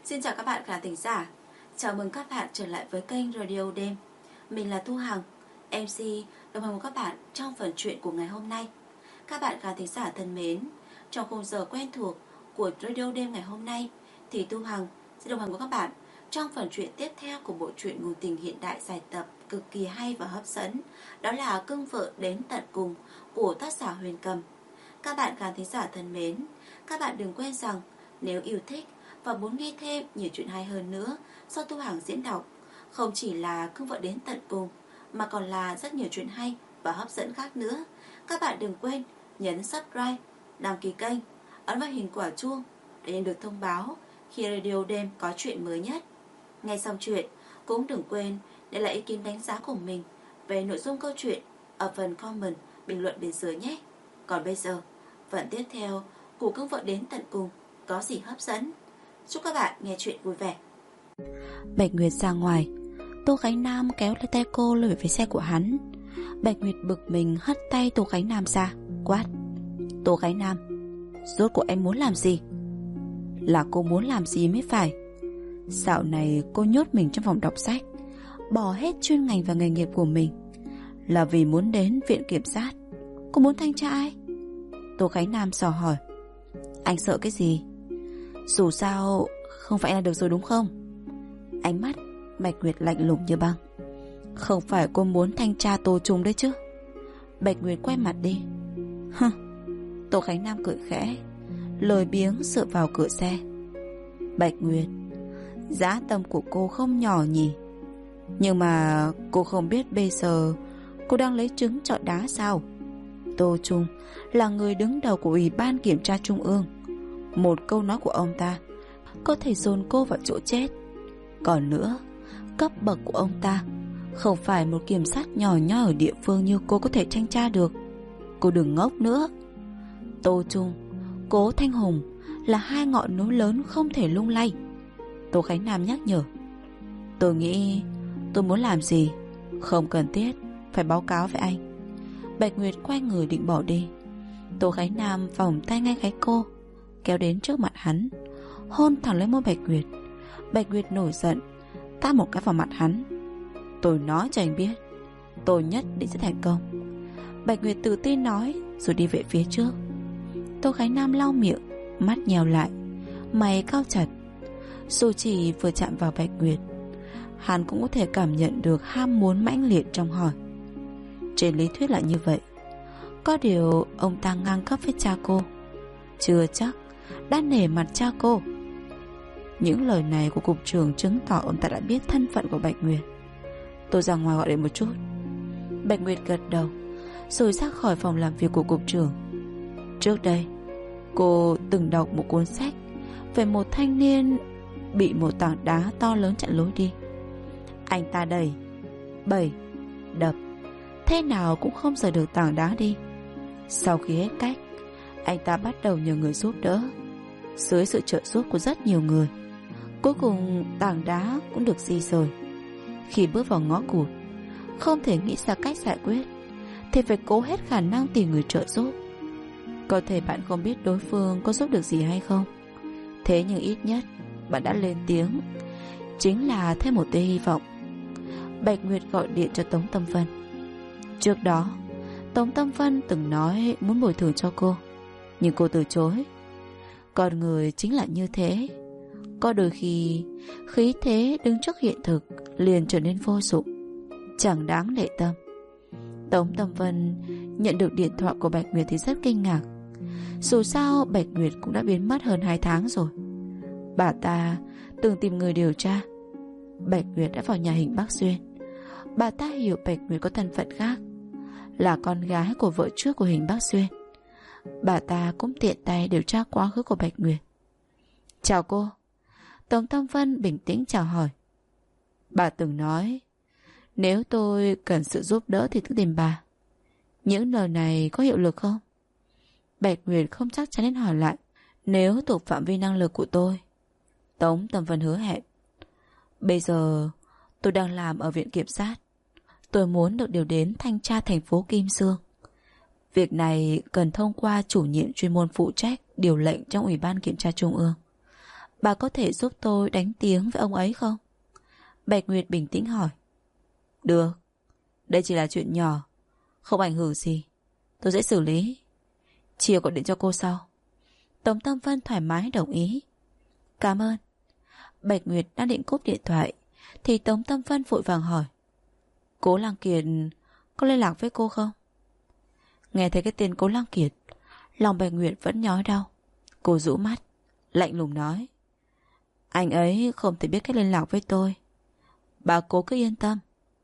Xin chào các bạn khán thính giả. Chào mừng các bạn trở lại với kênh Radio Đêm. Mình là Thu Hằng, MC đồng hành cùng các bạn trong phần truyện của ngày hôm nay. Các bạn khán thính giả thân mến, trong khung giờ quen thuộc của Radio Đêm ngày hôm nay thì Thu Hằng sẽ đồng hành cùng các bạn trong phần truyện tiếp theo của bộ truyện ngôn tình hiện đại dài tập cực kỳ hay và hấp dẫn. Đó là Cưng Vợ Đến Tận Cùng của tác giả Huyền Cầm. Các bạn khán thính giả thân mến, các bạn đừng quên rằng nếu yêu thích và muốn nghe thêm nhiều chuyện hay hơn nữa do Thu Hằng diễn đọc, không chỉ là Cưng Vợ Đến Tận Cùng mà còn là rất nhiều chuyện hay và hấp dẫn khác nữa, các bạn đừng quên nhấn subscribe, đăng ký kênh, ấn vào hình quả chuông để nhận được thông báo khi Radio Đêm có chuyện mới nhất. Nghe xong chuyện cũng đừng quên để lại ý kiến đánh giá của mình về nội dung câu chuyện ở phần comment bình luận bên dưới nhé. Còn bây giờ, phần tiếp theo của Cưng Vợ Đến Tận Cùng có gì hấp dẫn? Chúc các bạn nghe chuyện vui vẻ. Bạch Nguyệt ra ngoài, Tô Khánh Nam kéo lấy tay cô lùi về xe của hắn. Bạch Nguyệt bực mình hất tay Tô Khánh Nam ra, quát: Tô Khánh Nam, rốt cuộc em muốn làm gì? Là cô muốn làm gì mới phải. Dạo này cô nhốt mình trong phòng đọc sách, bỏ hết chuyên ngành và nghề nghiệp của mình, là vì muốn đến viện kiểm sát. Cô muốn thanh tra ai? Tô Khánh Nam dò hỏi. Anh sợ cái gì? Dù sao không phải là được rồi đúng không? Ánh mắt Bạch Nguyệt lạnh lùng như băng. Không phải cô muốn thanh tra Tô Trung đấy chứ? Bạch Nguyệt quay mặt đi. Hừ. Tô Khánh Nam cười khẽ, lười biếng dựa vào cửa xe. Bạch Nguyệt, dã tâm của cô không nhỏ nhỉ? Nhưng mà cô không biết bây giờ cô đang lấy trứng trọi đá sao? Tô Trung là người đứng đầu của Ủy ban Kiểm tra Trung ương. Một câu nói của ông ta có thể dồn cô vào chỗ chết. Còn nữa, cấp bậc của ông ta không phải một kiểm sát nhỏ nhoi ở địa phương như cô có thể thanh tra được. Cô đừng ngốc nữa. Tô Trung, Cố Thanh Hùng là hai ngọn núi lớn không thể lung lay. Tô Khánh Nam nhắc nhở. Tôi nghĩ tôi muốn làm gì không cần thiết phải báo cáo với anh. Bạch Nguyệt quay người định bỏ đi. Tô Khánh Nam vòng tay ngay gáy cô, kéo đến trước mặt hắn, hôn thẳng lên môi Bạch Nguyệt. Bạch Nguyệt nổi giận, tát một cái vào mặt hắn. Tôi nói cho anh biết, tôi nhất định sẽ thành công. Bạch Nguyệt tự tin nói, rồi đi về phía trước. Tô Khánh Nam lau miệng, mắt nhèo lại, mày cau chặt. Dù chỉ vừa chạm vào Bạch Nguyệt, hắn cũng có thể cảm nhận được ham muốn mãnh liệt trong hỏi. Trên lý thuyết là như vậy, có điều ông ta ngang cấp với cha cô, chưa chắc đã nể mặt cha cô. Những lời này của cục trưởng chứng tỏ ông ta đã biết thân phận của Bạch Nguyệt. Tôi ra ngoài gọi điện một chút. Bạch Nguyệt gật đầu, rồi ra khỏi phòng làm việc của cục trưởng. Trước đây cô từng đọc một cuốn sách về một thanh niên bị một tảng đá to lớn chặn lối đi. Anh ta đẩy, bẩy, đập, thế nào cũng không rời được tảng đá đi. Sau khi hết cách, anh ta bắt đầu nhờ người giúp đỡ. Dưới sự trợ giúp của rất nhiều người, cuối cùng tảng đá cũng được di rời. Khi bước vào ngõ cụt, không thể nghĩ ra cách giải quyết thì phải cố hết khả năng tìm người trợ giúp. Có thể bạn không biết đối phương có giúp được gì hay không, thế nhưng ít nhất bạn đã lên tiếng, chính là thêm một tia hy vọng. Bạch Nguyệt gọi điện cho Tống Tâm Vân. Trước đó Tống Tâm Vân từng nói muốn bồi thường cho cô, nhưng cô từ chối. Con người chính là như thế, có đôi khi khí thế đứng trước hiện thực liền trở nên vô dụng, chẳng đáng để tâm. Tống Tâm Vân nhận được điện thoại của Bạch Nguyệt thì rất kinh ngạc. Dù sao Bạch Nguyệt cũng đã biến mất hơn 2 tháng rồi. Bà ta từng tìm người điều tra. Bạch Nguyệt đã vào nhà Hình Bắc Xuyên. Bà ta hiểu Bạch Nguyệt có thân phận khác, là con gái của vợ trước của Hình Bắc Xuyên. Bà ta cũng tiện tay điều tra quá khứ của Bạch Nguyệt. Chào cô. Tống Tâm Vân bình tĩnh chào hỏi. Bà từng nói nếu tôi cần sự giúp đỡ thì cứ tìm bà. Những lời này có hiệu lực không? Bạch Nguyệt không chắc chắn nên hỏi lại. Nếu thuộc phạm vi năng lực của tôi. Tống Tâm Vân hứa hẹn. Bây giờ tôi đang làm ở viện kiểm sát. Tôi muốn được điều đến thanh tra thành phố Kim Sương. Việc này cần thông qua chủ nhiệm chuyên môn phụ trách điều lệnh trong Ủy ban Kiểm tra Trung ương. Bà có thể giúp tôi đánh tiếng với ông ấy không? Bạch Nguyệt bình tĩnh hỏi. Được, đây chỉ là chuyện nhỏ, không ảnh hưởng gì, tôi sẽ xử lý. Chiều gọi điện cho cô sau. Tống Tâm Vân thoải mái đồng ý. Cảm ơn. Bạch Nguyệt đang định cúp điện thoại thì Tống Tâm Vân vội vàng hỏi. Cố Lăng Kiệt có liên lạc với cô không? Nghe thấy cái tên Cố Lăng Kiệt, lòng Bạch Nguyệt vẫn nhói đau. Cô rũ mắt, lạnh lùng nói. Anh ấy không thể biết cách liên lạc với tôi. Bà cố cứ yên tâm.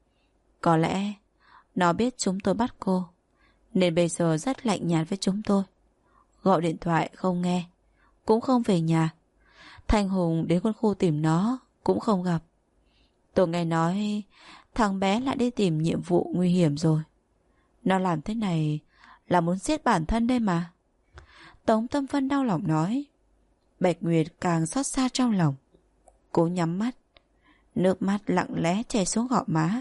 Có lẽ nó biết chúng tôi bắt cô, nên bây giờ rất lạnh nhạt với chúng tôi. Gọi điện thoại không nghe, cũng không về nhà. Thanh Hùng đến quân khu tìm nó cũng không gặp. Tôi nghe nói thằng bé lại đi tìm nhiệm vụ nguy hiểm rồi. Nó làm thế này là muốn giết bản thân đây mà. Tống Tâm Vân đau lòng nói. Bạch Nguyệt càng xót xa trong lòng. Cô nhắm mắt, nước mắt lặng lẽ chảy xuống gò má.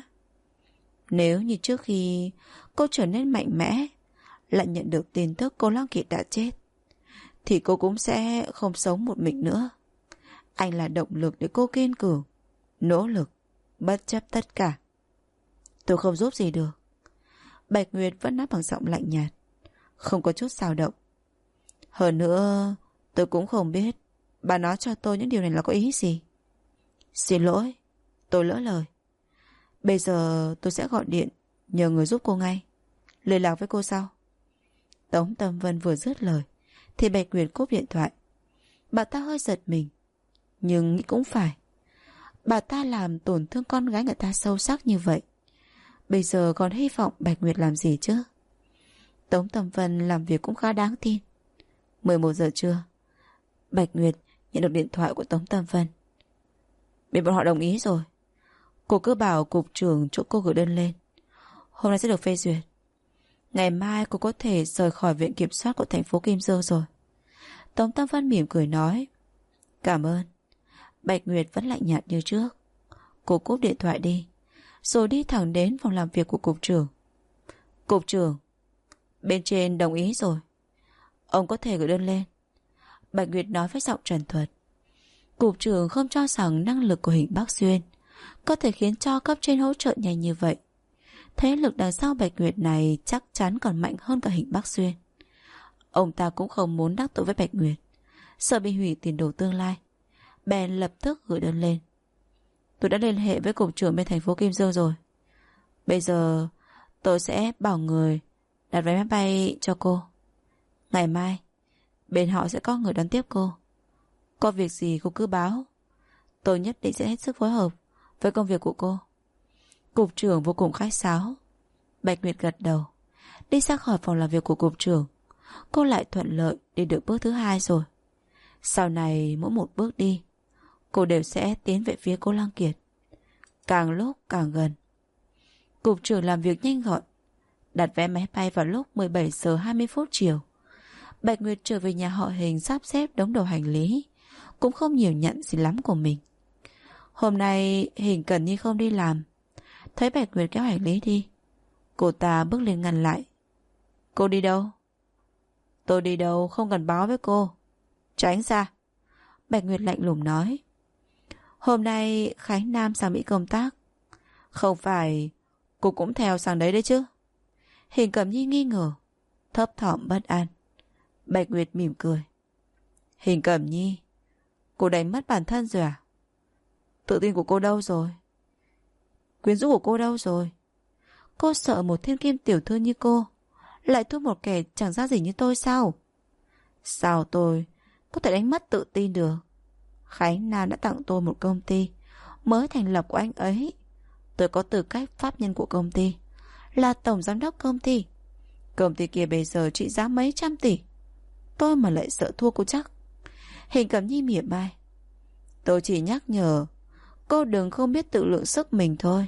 Nếu như trước khi cô trở nên mạnh mẽ, lại nhận được tin tức cô Lăng Kiệt đã chết, thì cô cũng sẽ không sống một mình nữa. Anh là động lực để cô kiên cường, nỗ lực, bất chấp tất cả. Tôi không giúp gì được. Bạch Nguyệt vẫn nói bằng giọng lạnh nhạt, không có chút xao động. Hơn nữa, tôi cũng không biết bà nói cho tôi những điều này là có ý gì. Xin lỗi, tôi lỡ lời. Bây giờ tôi sẽ gọi điện nhờ người giúp cô ngay. Liên lạc với cô sau. Tống Tâm Vân vừa dứt lời thì Bạch Nguyệt cúp điện thoại. Bà ta hơi giật mình, nhưng nghĩ cũng phải. Bà ta làm tổn thương con gái người ta sâu sắc như vậy, bây giờ còn hy vọng Bạch Nguyệt làm gì chứ? Tống Tâm Vân làm việc cũng khá đáng tin. 11 giờ trưa, Bạch Nguyệt nhận được điện thoại của Tống Tâm Vân. Bên bọn họ đồng ý rồi. Cô cứ bảo cục trưởng chỗ cô gửi đơn lên, hôm nay sẽ được phê duyệt. Ngày mai cô có thể rời khỏi viện kiểm soát của thành phố Kim Dương rồi. Tống Tâm Vân mỉm cười nói. Cảm ơn. Bạch Nguyệt vẫn lạnh nhạt như trước. Cô cúp điện thoại đi, rồi đi thẳng đến phòng làm việc của cục trưởng. Cục trưởng, bên trên đồng ý rồi, ông có thể gửi đơn lên. Bạch Nguyệt nói với giọng trần thuật. Cục trưởng không cho rằng năng lực của Hình Bắc Xuyên có thể khiến cho cấp trên hỗ trợ nhanh như vậy. Thế lực đằng sau Bạch Nguyệt này chắc chắn còn mạnh hơn cả Hình Bắc Xuyên. Ông ta cũng không muốn đắc tội với Bạch Nguyệt, sợ bị hủy tiền đồ tương lai, bèn lập tức gửi đơn lên. Tôi đã liên hệ với cục trưởng bên thành phố Kim Dương rồi. Bây giờ tôi sẽ bảo người đặt vé máy bay cho cô. Ngày mai bên họ sẽ có người đón tiếp cô. Có việc gì cô cứ báo, tôi nhất định sẽ hết sức phối hợp với công việc của cô. Cục trưởng vô cùng khách sáo. Bạch Nguyệt gật đầu, đi ra khỏi phòng làm việc của cục trưởng. Cô lại thuận lợi đi được bước thứ 2 rồi. Sau này mỗi một bước đi, cô đều sẽ tiến về phía cô Lăng Kiệt, càng lúc càng gần. Cục trưởng làm việc nhanh gọn, đặt vé máy bay vào lúc 17 giờ 20 phút chiều. Bạch Nguyệt trở về nhà họ Hình sắp xếp đống đồ hành lý, cũng không nhiều nhận gì lắm của mình. Hôm nay Hình Cẩn Nhi không đi làm, thấy Bạch Nguyệt kéo hành lý đi, cô ta bước lên ngăn lại. Cô đi đâu? Tôi đi đâu không cần báo với cô. Tránh ra. Bạch Nguyệt lạnh lùng nói. Hôm nay Khánh Nam sang Mỹ công tác. Không phải cô cũng theo sang đấy đấy chứ? Hình Cẩm Nhi nghi ngờ, thấp thỏm bất an. Bạch Nguyệt mỉm cười. Hình Cẩm Nhi, cô đánh mất bản thân rồi à? Tự tin của cô đâu rồi? Quyến rũ của cô đâu rồi? Cô sợ một thiên kim tiểu thư như cô lại thua một kẻ chẳng ra gì như tôi sao? Sao tôi có thể đánh mất tự tin được? Khánh Nam đã tặng tôi một công ty mới thành lập của anh ấy. Tôi có tư cách pháp nhân của công ty, là tổng giám đốc công ty. Công ty kia bây giờ trị giá mấy trăm tỷ, tôi mà lại sợ thua cô chắc. Hình Cẩm Nhi mỉa mai. Tôi chỉ nhắc nhở cô đừng không biết tự lượng sức mình thôi.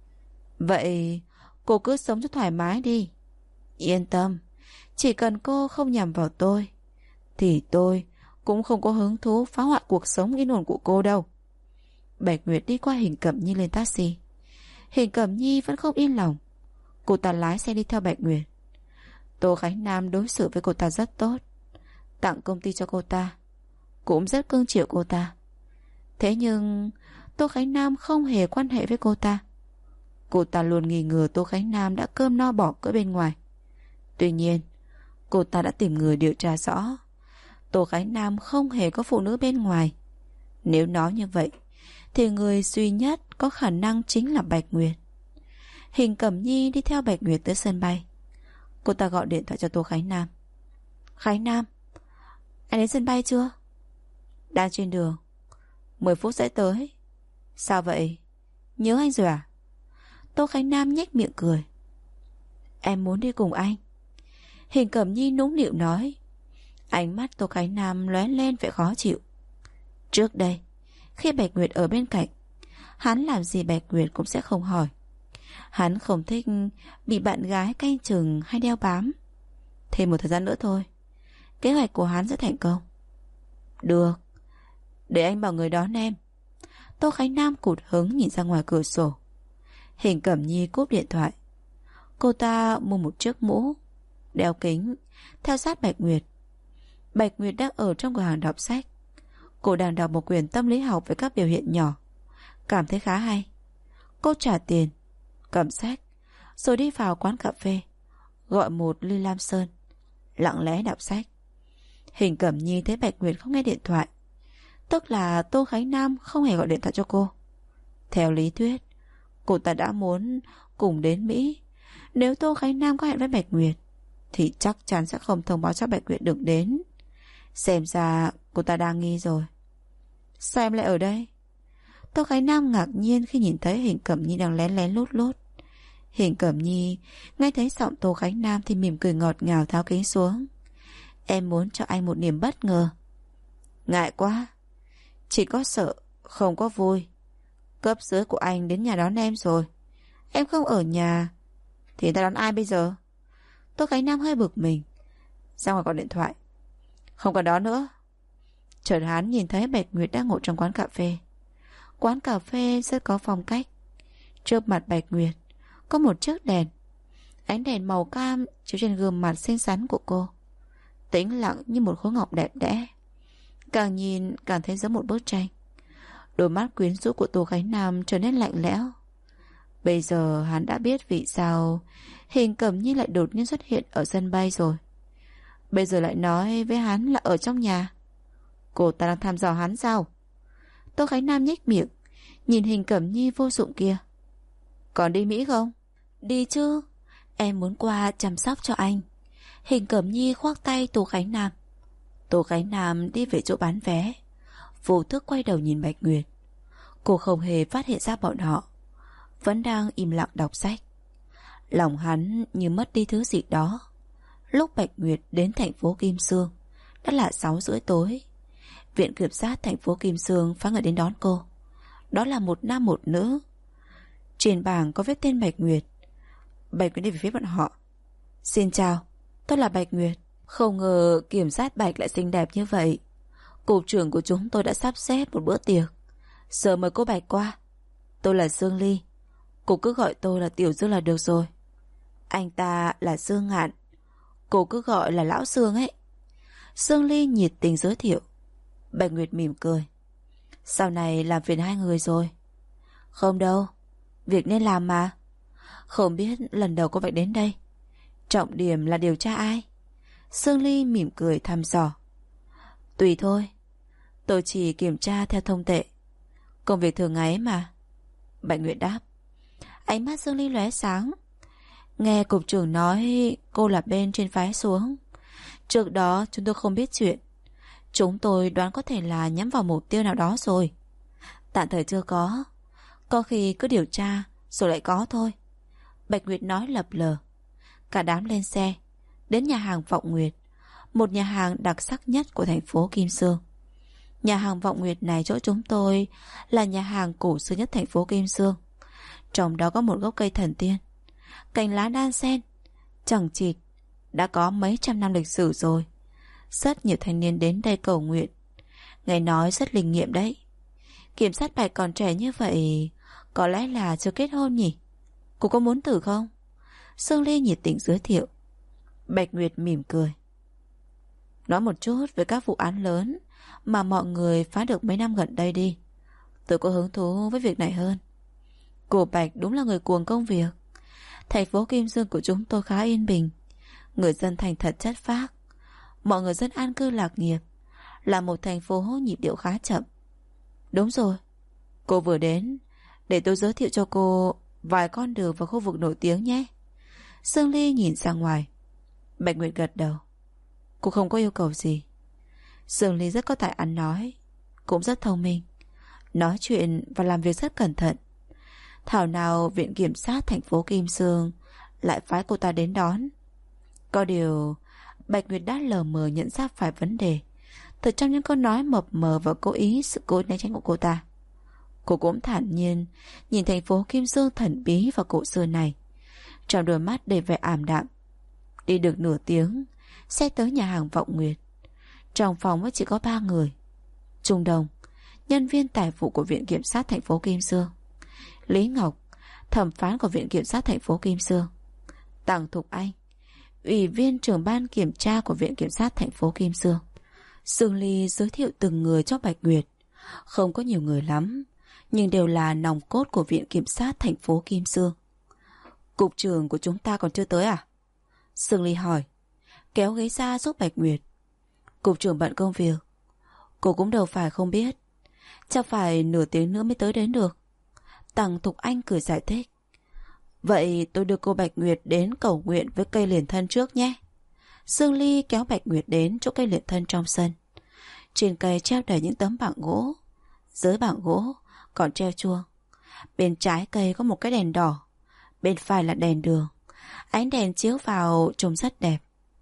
Vậy cô cứ sống cho thoải mái đi. Yên tâm, chỉ cần cô không nhằm vào tôi thì tôi cũng không có hứng thú phá hoại cuộc sống yên ổn của cô đâu. Bạch Nguyệt đi qua Hình Cẩm Nhi lên taxi. Hình Cẩm Nhi vẫn không yên lòng. Cô ta lái xe đi theo Bạch Nguyệt. Tô Khánh Nam đối xử với cô ta rất tốt, tặng công ty cho cô ta. cũng rất cưng chiều cô ta. Thế nhưng Tô Khánh Nam không hề quan hệ với cô ta. Cô ta luôn nghi ngờ Tô Khánh Nam đã cơm no bỏ cỡ bên ngoài. Tuy nhiên, cô ta đã tìm người điều tra rõ. Tô Khánh Nam không hề có phụ nữ bên ngoài. Nếu nói như vậy, thì người duy nhất có khả năng chính là Bạch Nguyệt. Hình Cẩm Nhi đi theo Bạch Nguyệt tới sân bay. Cô ta gọi điện thoại cho Tô Khánh Nam. Khánh Nam, anh đến sân bay chưa? Đang trên đường, 10 phút sẽ tới. Sao vậy? Nhớ anh rồi à? Tô Khánh Nam nhếch miệng cười. Em muốn đi cùng anh. Hình Cẩm Nhi nũng nịu nói. Ánh mắt Tô Khánh Nam lóe lên vẻ khó chịu. Trước đây, khi Bạch Nguyệt ở bên cạnh, hắn làm gì Bạch Nguyệt cũng sẽ không hỏi. Hắn không thích bị bạn gái canh chừng hay đeo bám. Thêm một thời gian nữa thôi, kế hoạch của hắn sẽ thành công. Được, để anh bảo người đón em. Tô Khánh Nam cụt hứng nhìn ra ngoài cửa sổ. Hình Cẩm Nhi cúp điện thoại. Cô ta mua một chiếc mũ, đeo kính, theo sát Bạch Nguyệt. Bạch Nguyệt đang ở trong cửa hàng đọc sách. Cô đang đọc một quyển tâm lý học với các biểu hiện nhỏ. Cảm thấy khá hay. Cô trả tiền, cầm sách, rồi đi vào quán cà phê, gọi một ly lam sơn, lặng lẽ đọc sách. Hình Cẩm Nhi thấy Bạch Nguyệt không nghe điện thoại, tức là Tô Khánh Nam không hề gọi điện thoại cho cô. Theo lý thuyết, cô ta đã muốn cùng đến Mỹ. Nếu Tô Khánh Nam có hẹn với Bạch Nguyệt thì chắc chắn sẽ không thông báo cho Bạch Nguyệt được đến. Xem ra cô ta đang nghi rồi. Sao em lại ở đây? Tô Khánh Nam ngạc nhiên khi nhìn thấy Hình Cẩm Nhi đang lén lén lút lút. Hình Cẩm Nhi nghe thấy giọng Tô Khánh Nam thì mỉm cười ngọt ngào tháo kính xuống. Em muốn cho anh một niềm bất ngờ. Ngại quá. Chỉ có sợ, không có vui. Cấp dưới của anh đến nhà đón em rồi. Em không ở nhà thì ta đón ai bây giờ? Tô Khánh Nam hơi bực mình, ra ngoài gọi điện thoại. Không còn đó nữa. Chợt hắn nhìn thấy Bạch Nguyệt đang ngồi trong quán cà phê. Quán cà phê rất có phong cách. Trước mặt Bạch Nguyệt có một chiếc đèn. Ánh đèn màu cam chiếu trên gương mặt xinh xắn của cô, tĩnh lặng như một khối ngọc đẹp đẽ. Càng nhìn càng thấy giống một bức tranh. Đôi mắt quyến rũ của Tô Khánh Nam trở nên lạnh lẽo. Bây giờ hắn đã biết vì sao Hình Cẩm Nhi lại đột nhiên xuất hiện ở sân bay rồi. Bây giờ lại nói với hắn là ở trong nhà. Cô ta đang thăm dò hắn sao? Tô Khánh Nam nhếch miệng, nhìn Hình Cẩm Nhi vô dụng kia. Còn đi Mỹ không? Đi chứ, em muốn qua chăm sóc cho anh. Hình Cẩm Nhi khoác tay Tô Khánh Nam. Tô Khánh Nam đi về chỗ bán vé, vô thức quay đầu nhìn Bạch Nguyệt. Cô không hề phát hiện ra bọn họ vẫn đang im lặng đọc sách. Lòng hắn như mất đi thứ gì đó. Lúc Bạch Nguyệt đến thành phố Kim Sương đã là 6:30 tối. Viện kiểm sát thành phố Kim Sương phái người đến đón cô. Đó là một nam một nữ. Trên bảng có viết tên Bạch Nguyệt. Bạch Nguyệt đi về phía bọn họ. Xin chào, tôi là Bạch Nguyệt. Không ngờ kiểm sát Bạch lại xinh đẹp như vậy. Cục trưởng của chúng tôi đã sắp xếp một bữa tiệc, giờ mời cô Bạch qua. Tôi là Dương Ly, cô cứ gọi tôi là Tiểu Dương là được rồi. Anh ta là Dương Ngạn, cô cứ gọi là Lão Dương ấy. Dương Ly nhiệt tình giới thiệu. Bạch Nguyệt mỉm cười. Sau này làm phiền hai người rồi. Không đâu, việc nên làm mà. Không biết lần đầu cô Bạch đến đây, trọng điểm là điều tra ai? Dương Ly mỉm cười thăm dò. Tùy thôi, tôi chỉ kiểm tra theo thông tệ, công việc thường ngày mà. Bạch Nguyệt đáp. Ánh mắt Dương Ly lóe sáng. Nghe cục trưởng nói cô là bên trên phái xuống. Trước đó chúng tôi không biết chuyện. Chúng tôi đoán có thể là nhắm vào mục tiêu nào đó rồi. Tạm thời chưa có khi cứ điều tra rồi lại có thôi. Bạch Nguyệt nói lập lờ. Cả đám lên xe đến nhà hàng Vọng Nguyệt, một nhà hàng đặc sắc nhất của thành phố Kim Sương. Nhà hàng Vọng Nguyệt này chỗ chúng tôi là nhà hàng cổ xưa nhất thành phố Kim Sương. Trong đó có một gốc cây thần tiên, cành lá đan xen, chằng chịt, đã có mấy trăm năm lịch sử rồi. Rất nhiều thanh niên đến đây cầu nguyện. Nghe nói rất linh nghiệm đấy. Kiểm sát Bạch còn trẻ như vậy, có lẽ là chưa kết hôn nhỉ? Cô có muốn thử không? Sương Ly nhiệt tình giới thiệu. Bạch Nguyệt mỉm cười. Nói một chút về các vụ án lớn mà mọi người phá được mấy năm gần đây đi. Tôi có hứng thú với việc này hơn. Cô Bạch đúng là người cuồng công việc. Thành phố Kim Dương của chúng tôi khá yên bình, người dân thành thật chất phác, mọi người dân an cư lạc nghiệp, là một thành phố nhịp điệu khá chậm. Đúng rồi, cô vừa đến, để tôi giới thiệu cho cô vài con đường và khu vực nổi tiếng nhé. Sương Ly nhìn ra ngoài. Bạch Nguyệt gật đầu. Cô không có yêu cầu gì. Sương Ly rất có tài ăn nói, cũng rất thông minh, nói chuyện và làm việc rất cẩn thận. Thảo nào viện kiểm sát thành phố Kim Dương lại phái cô ta đến đón. Có điều Bạch Nguyệt đã lờ mờ nhận ra phải vấn đề từ trong những câu nói mập mờ và cố ý sự cố né tránh của cô ta. Cô cũng thản nhiên nhìn thành phố Kim Dương thần bí và cổ xưa này, trong đôi mắt đầy vẻ ảm đạm. Đi được nửa tiếng, xe tới nhà hàng Vọng Nguyệt. Trong phòng mới chỉ có 3 người: Trung Đồng, nhân viên tài vụ của viện kiểm sát thành phố Kim Dương; Lý Ngọc, thẩm phán của viện kiểm sát thành phố Kim Dương; Tằng Thục Anh, ủy viên trưởng ban kiểm tra của viện kiểm sát thành phố Kim Dương. Sương Ly giới thiệu từng người cho Bạch Nguyệt. Không có nhiều người lắm, nhưng đều là nòng cốt của viện kiểm sát thành phố Kim Dương. Cục trưởng của chúng ta còn chưa tới à? Sương Ly hỏi, kéo ghế ra giúp Bạch Nguyệt. Cục trưởng bận công việc. Cô cũng đâu phải không biết, chắc phải nửa tiếng nữa mới tới đến được. Tằng Thục Anh cười giải thích. Vậy tôi đưa cô Bạch Nguyệt đến cầu nguyện với cây liền thân trước nhé. Sương Ly kéo Bạch Nguyệt đến chỗ cây liền thân trong sân. Trên cây treo đầy những tấm bảng gỗ, dưới bảng gỗ còn treo chuông. Bên trái cây có một cái đèn đỏ, bên phải là đèn đường. Ánh đèn chiếu vào trông rất đẹp.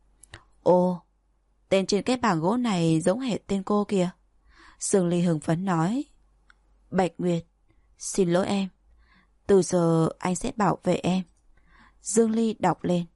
Ồ, tên trên cái bảng gỗ này giống hệt tên cô kìa. Sương Ly hưng phấn nói. Bạch Nguyệt, xin lỗi em, từ giờ anh sẽ bảo vệ em. Dương Ly đọc lên.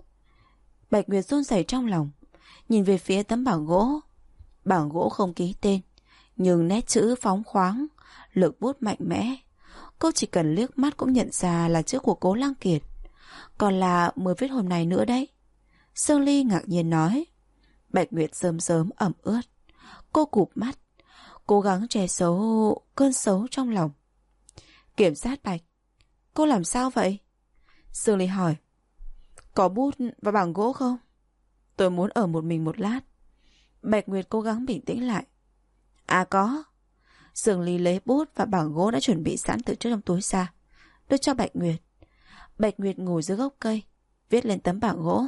Bạch Nguyệt run rẩy trong lòng, nhìn về phía tấm bảng gỗ. Bảng gỗ không ký tên, nhưng nét chữ phóng khoáng, lực bút mạnh mẽ. Cô chỉ cần liếc mắt cũng nhận ra là chữ của Cố Lăng Kiệt. Còn là mới viết hôm nay nữa đấy. Sương Ly ngạc nhiên nói. Bạch Nguyệt rơm rớm ẩm ướt. Cô cụp mắt, cố gắng che giấu cơn xấu trong lòng. Kiểm sát Bạch, cô làm sao vậy? Sương Ly hỏi. Có bút và bảng gỗ không? Tôi muốn ở một mình một lát. Bạch Nguyệt cố gắng bình tĩnh lại. À có. Sương Ly lấy bút và bảng gỗ đã chuẩn bị sẵn từ trước trong túi ra, đưa cho Bạch Nguyệt. Bạch Nguyệt ngồi dưới gốc cây, viết lên tấm bảng gỗ.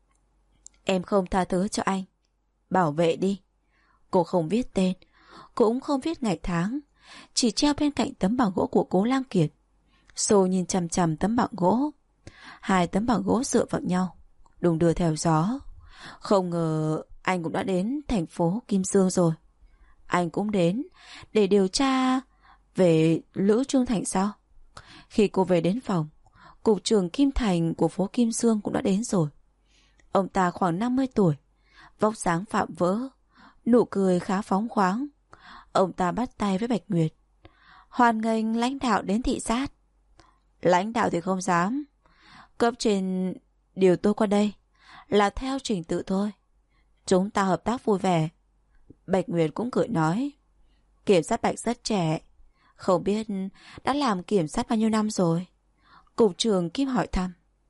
Em không tha thứ cho anh, bảo vệ đi. Cô không viết tên, cũng không viết ngày tháng, chỉ treo bên cạnh tấm bảng gỗ của Cố Lăng Kiệt. Xô nhìn chằm chằm tấm bảng gỗ. Hai tấm bảng gỗ dựa vào nhau, đùng đưa theo gió. Không ngờ anh cũng đã đến thành phố Kim Dương rồi. Anh cũng đến để điều tra về Lữ Trương Thành sao? Khi cô về đến phòng, cục trưởng Kim Thành của phố Kim Dương cũng đã đến rồi. Ông ta khoảng 50 tuổi, vóc dáng phạm vỡ, nụ cười khá phóng khoáng. Ông ta bắt tay với Bạch Nguyệt. Hoan nghênh lãnh đạo đến thị sát. Lãnh đạo thì không dám. Cấp trên điều tôi qua đây là theo trình tự thôi. Chúng ta hợp tác vui vẻ. Bạch Nguyệt cũng cười nói. Kiểm sát Bạch rất trẻ, không biết đã làm kiểm sát bao nhiêu năm rồi? Cục trưởng Kim hỏi thăm.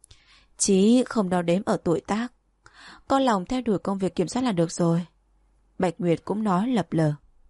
Chí không đo đếm ở tuổi tác, có lòng theo đuổi công việc kiểm soát là được rồi. Bạch Nguyệt cũng nói lập lờ.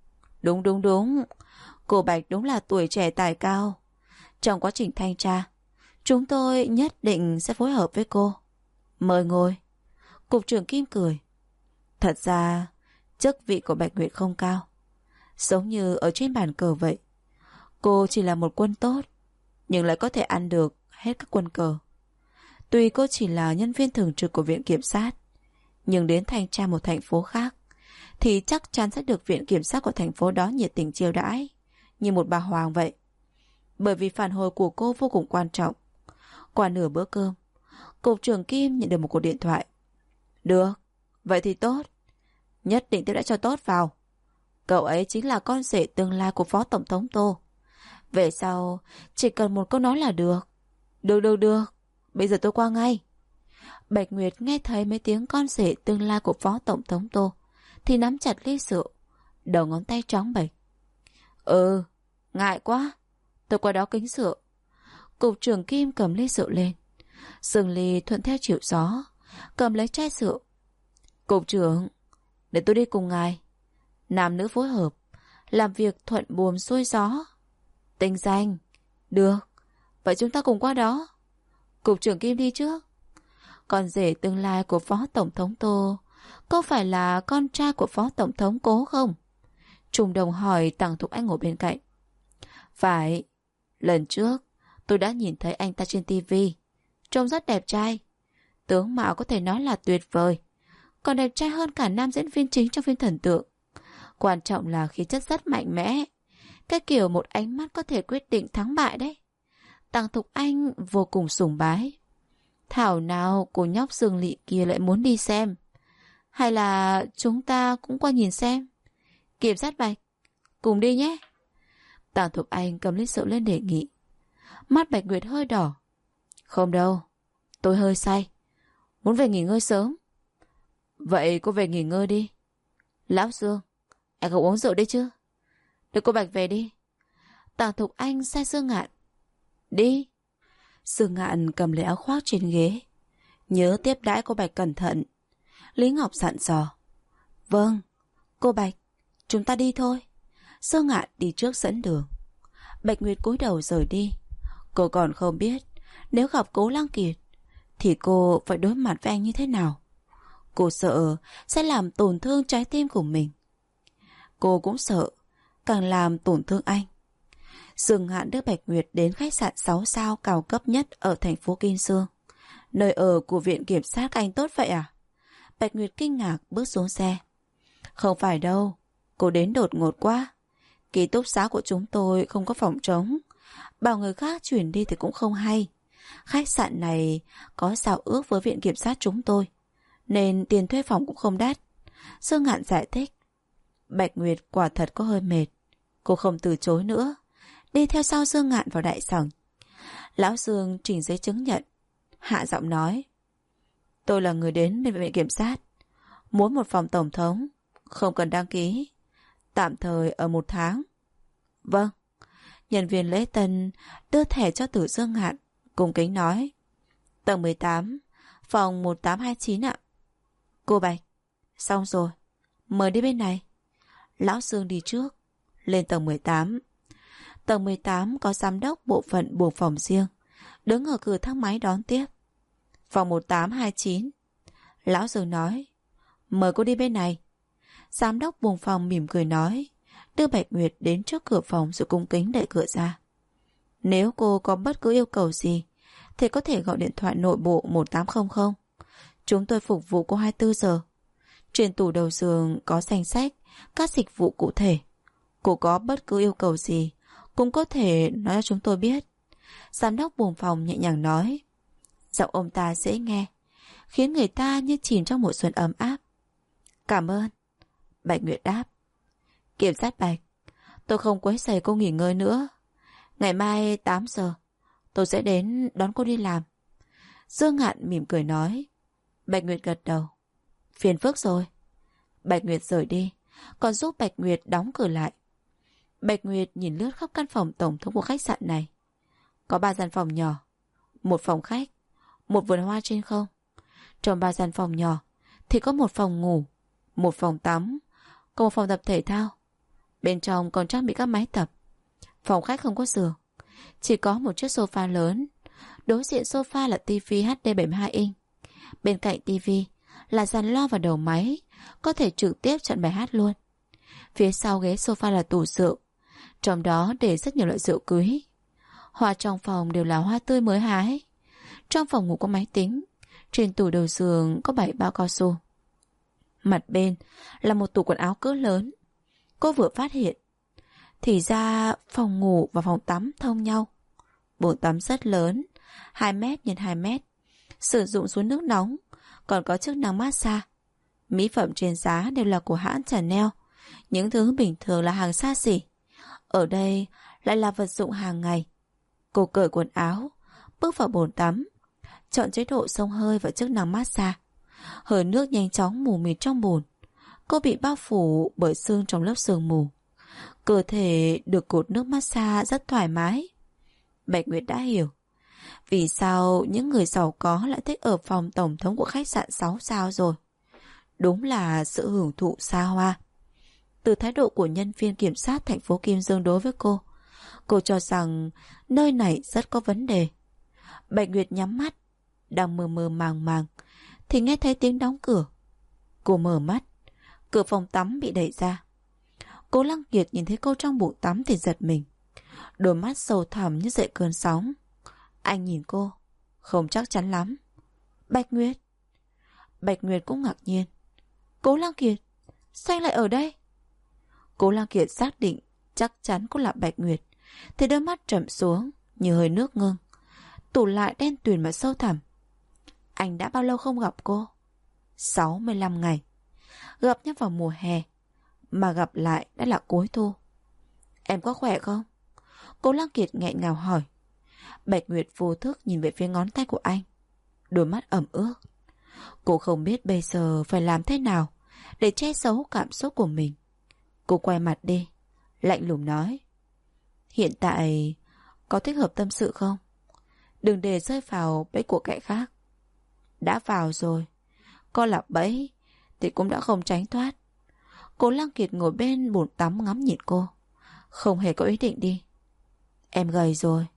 Đúng. Cô Bạch đúng là tuổi trẻ tài cao. Trong quá trình thanh tra, chúng tôi nhất định sẽ phối hợp với cô. Mời ngồi. Cục trưởng Kim cười. Thật ra, chức vị của Bạch Nguyệt không cao, giống như ở trên bàn cờ vậy. Cô chỉ là một quân tốt, nhưng lại có thể ăn được hết các quân cờ. Tuy cô chỉ là nhân viên thường trực của viện kiểm sát, nhưng đến thanh tra một thành phố khác thì chắc chắn sẽ được viện kiểm sát của thành phố đó nhiệt tình chiêu đãi, như một bà hoàng vậy. Bởi vì phản hồi của cô vô cùng quan trọng. Qua nửa bữa cơm, cục trưởng Kim nhận được một cuộc điện thoại. Được, vậy thì tốt. Nhất định tôi đã cho tốt vào. Cậu ấy chính là con rể tương lai của Phó Tổng thống Tô. Về sau, chỉ cần một câu nói là được. Được. Bây giờ tôi qua ngay. Bạch Nguyệt nghe thấy mấy tiếng con rể tương lai của Phó Tổng thống Tô thì nắm chặt ly rượu, đầu ngón tay trắng bệch. Ngại quá. Tôi qua đó kính rượu. Cục trưởng Kim cầm ly rượu lên. Dương Ly thuận theo chiều gió, cầm lấy chai rượu. Cục trưởng, để tôi đi cùng ngài. Nam nữ phối hợp, làm việc thuận buồm xuôi gió. Tinh danh. Được. Vậy chúng ta cùng qua đó. Cục trưởng Kim đi trước. Con rể tương lai của Phó Tổng thống Tô có phải là con trai của Phó Tổng thống Cố không? Trùng Đồng hỏi Tằng Thục Anh ngồi bên cạnh. Phải. Lần trước tôi đã nhìn thấy anh ta trên tivi, trông rất đẹp trai. Tướng mạo có thể nói là tuyệt vời, còn đẹp trai hơn cả nam diễn viên chính trong phim thần tượng. Quan trọng là khí chất rất mạnh mẽ, cái kiểu một ánh mắt có thể quyết định thắng bại đấy. Tằng Thục Anh vô cùng sùng bái. Thảo nào cô nhóc Dương Lị kia lại muốn đi xem. Hay là chúng ta cũng qua nhìn xem. Kiểm sát Bạch, cùng đi nhé. Tằng Thục Anh cầm ly rượu lên đề nghị. Mắt Bạch Nguyệt hơi đỏ. Không đâu, tôi hơi say, muốn về nghỉ ngơi sớm. Vậy cô về nghỉ ngơi đi. Lão Dương, anh không uống rượu đấy chứ? Để cô Bạch về đi. Tằng Thục Anh sai Dương Ngạn. Đi. Dương Ngạn cầm lấy áo khoác trên ghế. Nhớ tiếp đãi cô Bạch cẩn thận. Lý Ngọc dặn dò. Vâng, cô Bạch, chúng ta đi thôi. Dương Ngạn đi trước dẫn đường. Bạch Nguyệt cúi đầu rời đi. Cô còn không biết nếu gặp Cố Lăng Kiệt thì cô phải đối mặt với anh như thế nào. Cô sợ sẽ làm tổn thương trái tim của mình. Cô cũng sợ càng làm tổn thương anh. Dương Ngạn đưa Bạch Nguyệt đến khách sạn 6 sao cao cấp nhất ở thành phố Kim Sương. Nơi ở của viện kiểm sát anh tốt vậy à? Bạch Nguyệt kinh ngạc bước xuống xe. Không phải đâu, cô đến đột ngột quá. Ký túc xá của chúng tôi không có phòng trống, bảo người khác chuyển đi thì cũng không hay. Khách sạn này có giao ước với viện kiểm sát chúng tôi, nên tiền thuê phòng cũng không đắt. Dương Ngạn giải thích. Bạch Nguyệt quả thật có hơi mệt. Cô không từ chối nữa, đi theo sau Dương Ngạn vào đại sảnh. Lão Dương trình giấy chứng nhận, hạ giọng nói. Tôi là người đến bên viện kiểm sát, muốn một phòng tổng thống, không cần đăng ký, tạm thời ở 1 tháng. Vâng. Nhân viên lễ tân đưa thẻ cho Tử Dương Ngạn, cung kính nói. Tầng 18, phòng 1829 ạ. Cô Bạch, xong rồi, mời đi bên này. Lão Dương đi trước, lên tầng 18. Tầng 18 có giám đốc bộ phận buồng phòng riêng, đứng ở cửa thang máy đón tiếp. Phòng 1829. Lão Dương nói. Mời cô đi bên này. Giám đốc buồng phòng mỉm cười nói, đưa Bạch Nguyệt đến trước cửa phòng rồi cung kính đẩy cửa ra. Nếu cô có bất cứ yêu cầu gì thì có thể gọi điện thoại nội bộ 1800. Chúng tôi phục vụ cô 24 giờ. Trên tủ đầu giường có danh sách các dịch vụ cụ thể. Cô có bất cứ yêu cầu gì cũng có thể nói cho chúng tôi biết. Giám đốc buồng phòng nhẹ nhàng nói. Giọng ông ta dễ nghe, khiến người ta như chìm trong mùa xuân ấm áp. Cảm ơn. Bạch Nguyệt đáp. Kiểm sát Bạch, tôi không quấy rầy cô nghỉ ngơi nữa. Ngày mai 8 giờ tôi sẽ đến đón cô đi làm. Dương Ngạn mỉm cười nói. Bạch Nguyệt gật đầu. Phiền phức rồi. Bạch Nguyệt rời đi, còn giúp Bạch Nguyệt đóng cửa lại. Bạch Nguyệt nhìn lướt khắp căn phòng tổng thống của khách sạn này. Có 3 gian phòng nhỏ, 1 phòng khách, 1 vườn hoa trên không. Trong 3 gian phòng nhỏ thì có 1 phòng ngủ, 1 phòng tắm, có 1 phòng tập thể thao. Bên trong còn trang bị các máy tập. Phòng khách không có giường, chỉ có một chiếc sofa lớn. Đối diện sofa là tivi HD 72 inch. Bên cạnh tivi là dàn loa và đầu máy, có thể trực tiếp chọn bài hát luôn. Phía sau ghế sofa là tủ rượu, trong đó để rất nhiều loại rượu quý. Hoa trong phòng đều là hoa tươi mới hái. Trong phòng ngủ có máy tính, trên tủ đầu giường có 7 bao cao su. Mặt bên là một tủ quần áo cỡ lớn. Cô vừa phát hiện, thì ra phòng ngủ và phòng tắm thông nhau. Bồn tắm rất lớn, 2 mét x 2 mét, sử dụng suối nước nóng, còn có chức năng massage. Mỹ phẩm trên giá đều là của hãng Chanel, những thứ bình thường là hàng xa xỉ, ở đây lại là vật dụng hàng ngày. Cô cởi quần áo, bước vào bồn tắm, chọn chế độ xông hơi và chức năng massage. Hơi nước nhanh chóng mù mịt trong bồn. Cô bị bao phủ bởi sương trong lớp sương mù. Cơ thể được cột nước massage rất thoải mái. Bạch Nguyệt đã hiểu vì sao những người giàu có lại thích ở phòng tổng thống của khách sạn 6 sao rồi. Đúng là sự hưởng thụ xa hoa. Từ thái độ của nhân viên kiểm sát thành phố Kim Dương đối với cô cho rằng nơi này rất có vấn đề. Bạch Nguyệt nhắm mắt, đang mơ mơ màng màng, thì nghe thấy tiếng đóng cửa. Cô mở mắt, cửa phòng tắm bị đẩy ra. Cố Lăng Kiệt nhìn thấy cô trong bụng tắm thì giật mình. Đôi mắt sâu thẳm như dậy cơn sóng. Anh nhìn cô, không chắc chắn lắm. Bạch Nguyệt. Bạch Nguyệt cũng ngạc nhiên. Cố Lăng Kiệt, sao anh lại ở đây? Cố Lăng Kiệt xác định chắc chắn cô là Bạch Nguyệt, thì đôi mắt trầm xuống như hơi nước ngưng. Tủ lại đen tuyền mà sâu thẳm. Anh đã bao lâu không gặp cô? 65 ngày. Gặp nhau vào mùa hè, mà gặp lại đã là cuối thu. Em có khỏe không? Cố Lăng Kiệt nghẹn ngào hỏi. Bạch Nguyệt vô thức nhìn về phía ngón tay của anh, đôi mắt ẩm ướt. Cô không biết bây giờ phải làm thế nào để che giấu cảm xúc của mình. Cô quay mặt đi, lạnh lùng nói. Hiện tại có thích hợp tâm sự không? Đừng để rơi vào bẫy của kẻ khác. Đã vào rồi, có là bẫy thì cũng đã không tránh thoát. Cố Lăng Kiệt ngồi bên bồn tắm ngắm nhìn cô, không hề có ý định đi. Em gầy rồi.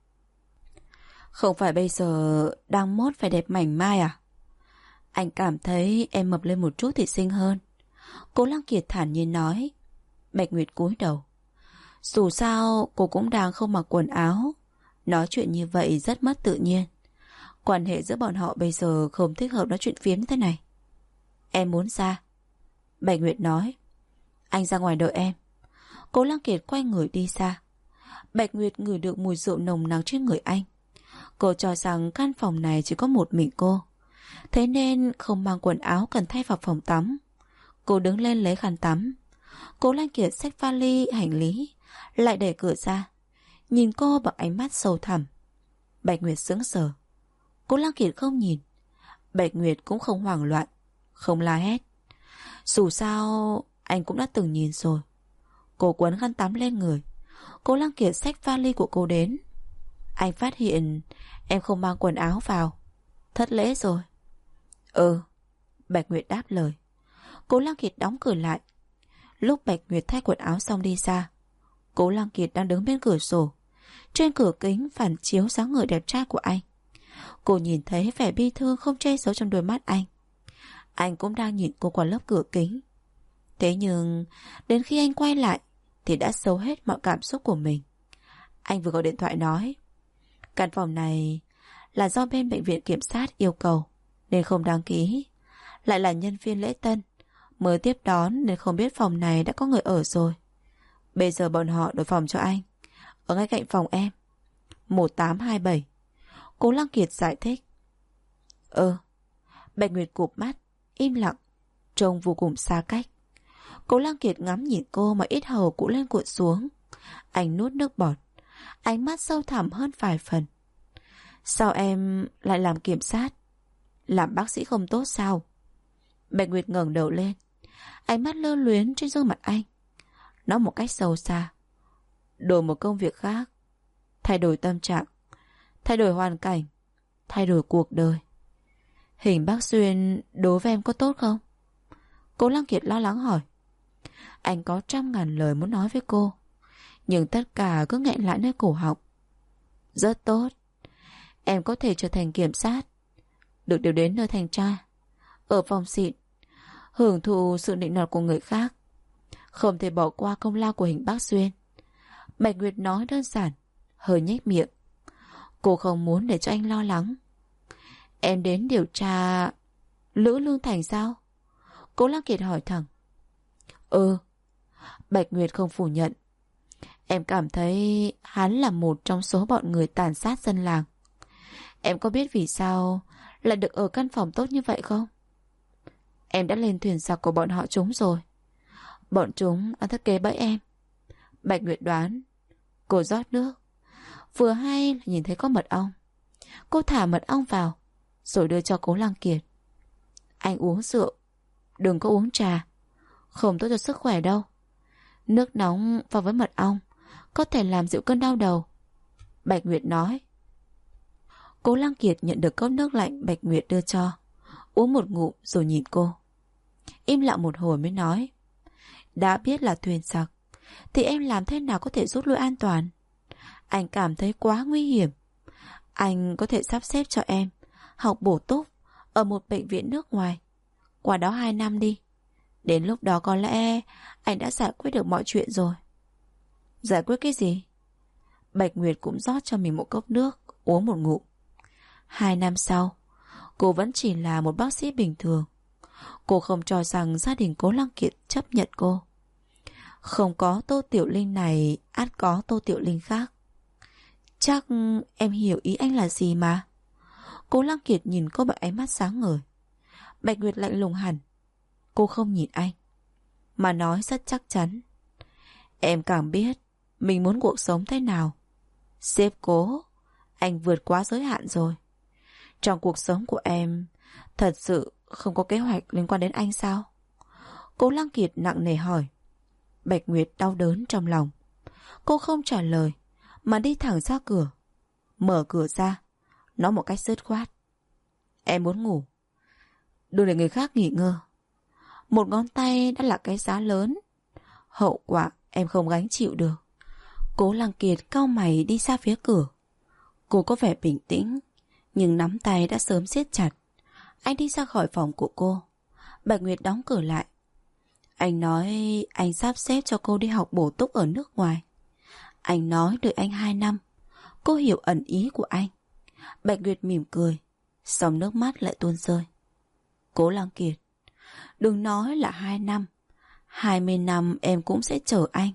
Không phải bây giờ đang mốt phải đẹp mảnh mai à? Anh cảm thấy em mập lên một chút thì xinh hơn. Cố Lăng Kiệt thản nhiên nói. Bạch Nguyệt cúi đầu. Dù sao cô cũng đang không mặc quần áo. Nói chuyện như vậy rất mất tự nhiên. Quan hệ giữa bọn họ bây giờ không thích hợp nói chuyện phiếm thế này. Em muốn ra. Bạch Nguyệt nói. Anh ra ngoài đợi em. Cố Lăng Kiệt quay người đi xa. Bạch Nguyệt ngửi được mùi rượu nồng nặc trên người anh. Cô cho rằng căn phòng này chỉ có một mình cô, thế nên không mang quần áo cần thay vào phòng tắm. Cô đứng lên lấy khăn tắm. Cố Lăng Kiệt xách vali hành lý, lại đẩy cửa ra, nhìn cô bằng ánh mắt sâu thẳm. Bạch Nguyệt sững sờ. Cố Lăng Kiệt không nhìn. Bạch Nguyệt cũng không hoảng loạn, không la hét. Dù sao anh cũng đã từng nhìn rồi. Cô quấn khăn tắm lên người. Cố Lăng Kiệt xách vali của cô đến. Anh phát hiện em không mang quần áo vào, thất lễ rồi. Ừ, Bạch Nguyệt đáp lời. Cố Lăng Kiệt đóng cửa lại. Lúc Bạch Nguyệt thay quần áo xong đi ra, Cố Lăng Kiệt đang đứng bên cửa sổ. Trên cửa kính phản chiếu dáng người đẹp trai của anh. Cô nhìn thấy vẻ bi thương không che giấu trong đôi mắt anh. Anh cũng đang nhìn cô qua lớp cửa kính. Thế nhưng đến khi anh quay lại thì đã giấu hết mọi cảm xúc của mình. Anh vừa gọi điện thoại nói căn phòng này là do bên bệnh viện kiểm sát yêu cầu nên không đăng ký. Lại là nhân viên lễ tân mới tiếp đón nên không biết phòng này đã có người ở rồi. Bây giờ bọn họ đổi phòng cho anh, ở ngay cạnh phòng em, 1827. Cố Lăng Kiệt giải thích. Bạch Nguyệt cụp mắt, im lặng, trông vô cùng xa cách. Cố Lăng Kiệt ngắm nhìn cô mà ít hầu cũng lên cuộn xuống. Anh nuốt nước bọt, ánh mắt sâu thẳm hơn vài phần. Sao em lại làm kiểm sát? Làm bác sĩ không tốt sao? Bạch Nguyệt ngẩng đầu lên, ánh mắt lưu luyến trên gương mặt anh. Nói một cách sâu xa. Đổi một công việc khác, thay đổi tâm trạng, thay đổi hoàn cảnh, thay đổi cuộc đời. Hình bác Xuyên đối với em có tốt không? Cố Lăng Kiệt lo lắng hỏi. Anh có 100.000 lời muốn nói với cô, nhưng tất cả cứ nghẹn lại nơi cổ họng. Rất tốt. Em có thể trở thành kiểm sát, được điều đến nơi thanh tra, ở phòng xịn, hưởng thụ sự nịnh nọt của người khác, không thể bỏ qua công lao của Hình bác Xuyên. Bạch Nguyệt nói đơn giản, hơi nhếch miệng. Cô không muốn để cho anh lo lắng. Em đến điều tra Lữ Lương Thành sao? Cố Lăng Kiệt hỏi thẳng. Bạch Nguyệt không phủ nhận. Em cảm thấy hắn là một trong số bọn người tàn sát dân làng. Em có biết vì sao lại được ở căn phòng tốt như vậy không? Em đã lên thuyền giặc của bọn họ chúng rồi. Bọn chúng đã thiết kế bẫy em. Bạch Nguyệt đoán. Cô rót nước. Vừa hay là nhìn thấy có mật ong. Cô thả mật ong vào rồi đưa cho Cố Lăng Kiệt. Anh uống rượu, đừng có uống trà. không tốt cho sức khỏe đâu. Nước nóng pha với mật ong có thể làm dịu cơn đau đầu, Bạch Nguyệt nói. Cố Lăng Kiệt nhận được cốc nước lạnh Bạch Nguyệt đưa cho, uống một ngụm rồi nhìn cô. Im lặng một hồi mới nói, đã biết là thuyền sặc thì em làm thế nào có thể rút lui an toàn? Anh cảm thấy quá nguy hiểm. Anh có thể sắp xếp cho em học bổ túc ở một bệnh viện nước ngoài, qua đó 2 năm đi. Đến lúc đó có lẽ anh đã giải quyết được mọi chuyện rồi. Giải quyết cái gì? Bạch Nguyệt cũng rót cho mình một cốc nước, uống một ngụm. 2 năm sau, cô vẫn chỉ là một bác sĩ bình thường. Cô không cho rằng gia đình Cố Lăng Kiệt chấp nhận cô. Không có Tô Tiểu Linh này, ắt có Tô Tiểu Linh khác. Chắc em hiểu ý anh là gì mà. Cố Lăng Kiệt nhìn cô bằng ánh mắt sáng ngời. Bạch Nguyệt lạnh lùng hẳn. Cô không nhìn anh, mà nói rất chắc chắn. Em càng biết mình muốn cuộc sống thế nào. Sếp Cố, anh vượt quá giới hạn rồi. Trong cuộc sống của em thật sự không có kế hoạch liên quan đến anh sao? Cố Lăng Kiệt nặng nề hỏi. Bạch Nguyệt đau đớn trong lòng. Cô không trả lời mà đi thẳng ra cửa. Mở cửa ra, nói một cách dứt khoát. Em muốn ngủ, đừng để người khác nghỉ ngơi. Một ngón tay đã là cái giá lớn, hậu quả em không gánh chịu được. Cố Lăng Kiệt cau mày đi ra phía cửa. Cô có vẻ bình tĩnh, nhưng nắm tay đã sớm siết chặt. Anh đi ra khỏi phòng của cô. Bạch Nguyệt đóng cửa lại. Anh nói anh sắp xếp cho cô đi học bổ túc ở nước ngoài. Anh nói đợi anh 2 năm. Cô hiểu ẩn ý của anh. Bạch Nguyệt mỉm cười, xong nước mắt lại tuôn rơi. Cố Lăng Kiệt, đừng nói là 2 năm, 20 năm em cũng sẽ chờ anh.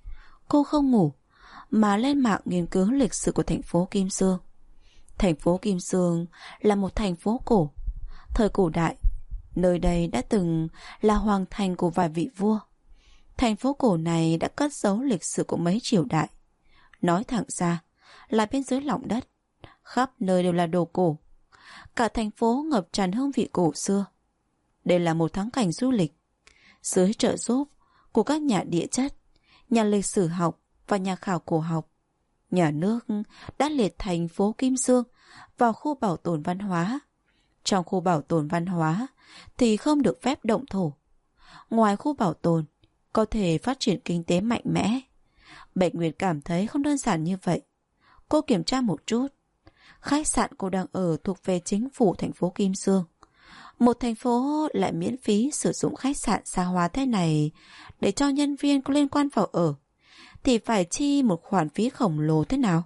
Cô không ngủ mà lên mạng nghiên cứu lịch sử của thành phố Kim Sương. Thành phố Kim Sương là một thành phố cổ. Thời cổ đại, nơi đây đã từng là hoàng thành của vài vị vua. Thành phố cổ này đã cất giấu lịch sử của mấy triều đại. Nói thẳng ra là bên dưới lòng đất, khắp nơi đều là đồ cổ. Cả thành phố ngập tràn hương vị cổ xưa. Đây là một thắng cảnh du lịch. Dưới trợ giúp của các nhà địa chất, nhà lịch sử học và nhà khảo cổ học, nhà nước đã liệt thành phố Kim Sương vào khu bảo tồn văn hóa. Trong khu bảo tồn văn hóa thì không được phép động thổ. Ngoài khu bảo tồn, có thể phát triển kinh tế mạnh mẽ. Bạch Nguyệt cảm thấy không đơn giản như vậy. Cô kiểm tra một chút. Khách sạn cô đang ở thuộc về chính phủ thành phố Kim Sương. Một thành phố lại miễn phí sử dụng khách sạn xa hoa thế này để cho nhân viên có liên quan vào ở, thì phải chi một khoản phí khổng lồ thế nào?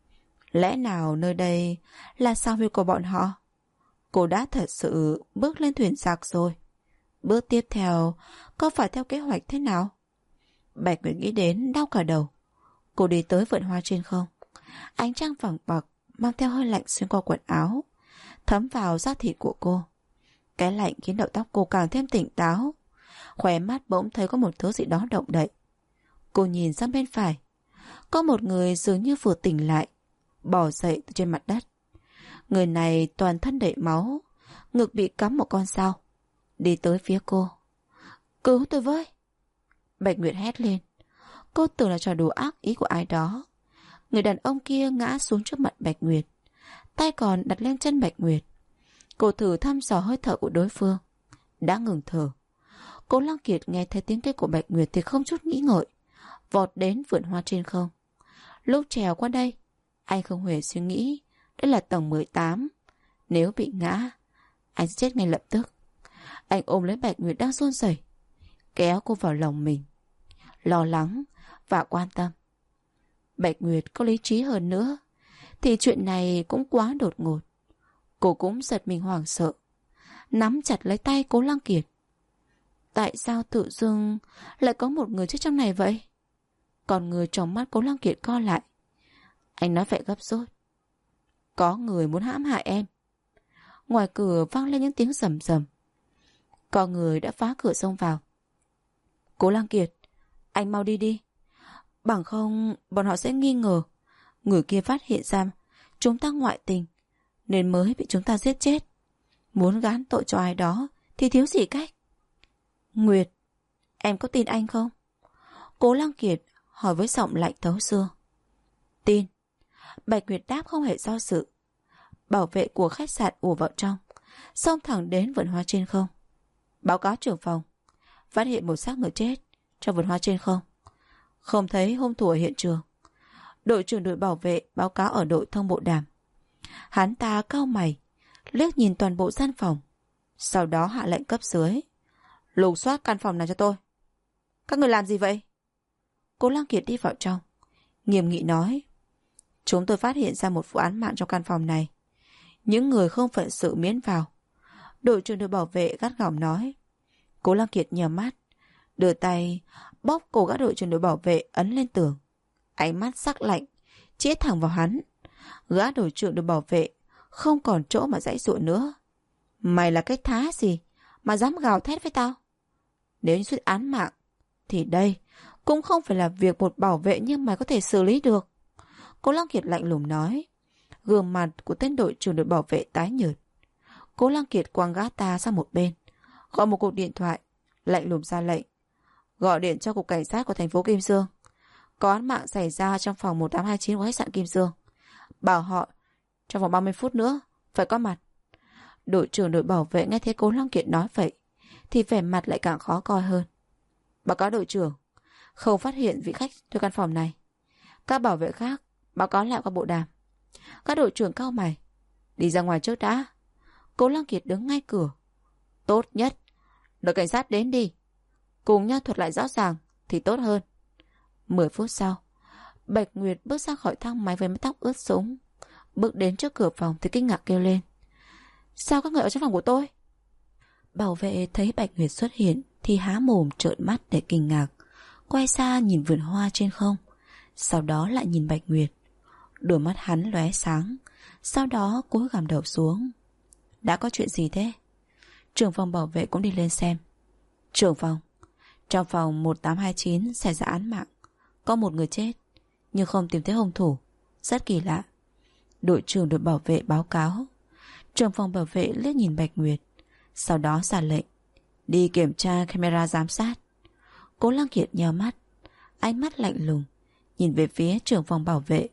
Lẽ nào nơi đây là sao huyệt của bọn họ? Cô đã thật sự bước lên thuyền giặc rồi. Bước tiếp theo có phải theo kế hoạch thế nào? Bạch Nguyệt nghĩ đến đau cả đầu. Cô đi tới vườn hoa trên không. Ánh trăng vàng bạc mang theo hơi lạnh xuyên qua quần áo, thấm vào da thịt của cô. Cái lạnh khiến đầu tóc cô càng thêm tỉnh táo. Khóe mắt bỗng thấy có một thứ gì đó động đậy. Cô nhìn sang bên phải. Có một người dường như vừa tỉnh lại, bò dậy từ trên mặt đất. Người này toàn thân đầy máu, ngực bị cắm một con dao. Đi tới phía cô. Cứu tôi với! Bạch Nguyệt hét lên. Cô tưởng là trò đùa ác ý của ai đó. Người đàn ông kia ngã xuống trước mặt Bạch Nguyệt, tay còn đặt lên chân Bạch Nguyệt. Cô thử thăm dò hơi thở của đối phương. Đã ngừng thở. Cố Lăng Kiệt nghe thấy tiếng kêu của Bạch Nguyệt thì không chút nghĩ ngợi, vọt đến vườn hoa trên không. Lúc trèo qua đây, anh không hề suy nghĩ đây là tầng 18. Nếu bị ngã, anh sẽ chết ngay lập tức. Anh ôm lấy Bạch Nguyệt đang run rẩy, kéo cô vào lòng mình, lo lắng và quan tâm. Bạch Nguyệt có lý trí hơn nữa thì chuyện này cũng quá đột ngột. Cô cũng giật mình hoảng sợ, nắm chặt lấy tay Cố Lăng Kiệt. Tại sao tự dưng lại có một người chết trong này vậy? Còn người trong mắt Cố Lăng Kiệt co lại. Anh nói vậy gấp rút. Có người muốn hãm hại em. Ngoài cửa vang lên những tiếng rầm rầm. Có người đã phá cửa xông vào. Cố Lăng Kiệt, anh mau đi đi. Bằng không bọn họ sẽ nghi ngờ người kia phát hiện ra chúng ta ngoại tình nên mới bị chúng ta giết chết. Muốn gán tội cho ai đó thì thiếu gì cách. Nguyệt, Em có tin anh không? Cố Lăng Kiệt hỏi với giọng lạnh thấu xương. Tin. Bạch Nguyệt đáp không hề do dự. Bảo vệ của khách sạn ùa vào trong, xông thẳng đến vườn hoa trên không. Báo cáo trưởng phòng, phát hiện một xác người chết trong vườn hoa trên không. Không thấy hung thủ ở hiện trường. Đội trưởng đội bảo vệ báo cáo ở đội thông bộ đàm. Hắn ta cau mày, liếc nhìn toàn bộ gian phòng, sau đó hạ lệnh cấp dưới. Lục soát căn phòng này cho tôi. Các người làm gì vậy? Cố Lăng Kiệt đi vào trong, nghiêm nghị nói. Chúng tôi phát hiện ra một vụ án mạng trong căn phòng này. Những người không phận sự miễn vào. Đội trưởng đội bảo vệ gắt gỏng nói. Cố Lăng Kiệt nhờ mắt, đưa tay bóp cổ gã đội trưởng đội bảo vệ ấn lên tường. Ánh mắt sắc lạnh chĩa thẳng vào hắn. Gã đội trưởng đội bảo vệ không còn chỗ mà giãy giụa nữa. Mày là cái thá gì mà dám gào thét với tao? Nếu như suýt án mạng thì đây cũng không phải là việc một bảo vệ như mày có thể xử lý được. Cố Lăng Kiệt lạnh lùng nói. Gương mặt của tên đội trưởng đội bảo vệ tái nhợt. Cố Lăng Kiệt quăng gã ta sang một bên, gọi một cuộc điện thoại, lạnh lùng ra lệnh. Gọi điện cho cục cảnh sát của thành phố Kim Dương. Có án mạng xảy ra trong phòng 1829 của khách sạn Kim Dương. Bảo họ trong vòng 30 phút nữa phải có mặt. Đội trưởng đội bảo vệ nghe thấy Cố Lăng Kiệt nói vậy thì vẻ mặt lại càng khó coi hơn. Báo cáo đội trưởng, không phát hiện vị khách thuê căn phòng này. Các bảo vệ khác báo cáo lại qua bộ đàm. Các đội trưởng cau mày. Đi ra ngoài trước đã. Cố Lăng Kiệt đứng ngay cửa. Tốt nhất đợi cảnh sát đến đi, cùng nhau thuật lại rõ ràng thì tốt hơn. 10 phút sau, Bạch Nguyệt bước ra khỏi thang máy với mái tóc ướt sũng. Bước đến trước cửa phòng thì kinh ngạc kêu lên. Sao các người ở trong phòng của tôi? Bảo vệ thấy Bạch Nguyệt xuất hiện thì há mồm trợn mắt để kinh ngạc. Quay xa nhìn vườn hoa trên không, sau đó lại nhìn Bạch Nguyệt. Đôi mắt hắn lóe sáng, sau đó cúi gằm đầu xuống. Đã có chuyện gì thế? Trưởng phòng bảo vệ cũng đi lên xem. Trưởng phòng, trong phòng 1829 xảy ra án mạng. Có một người chết, nhưng không tìm thấy hung thủ. Rất kỳ lạ. Đội trưởng đội bảo vệ báo cáo. Trưởng phòng bảo vệ liếc nhìn Bạch Nguyệt, sau đó ra lệnh. Đi kiểm tra camera giám sát. Cố Lăng Kiệt nheo mắt, ánh mắt lạnh lùng nhìn về phía trưởng phòng bảo vệ.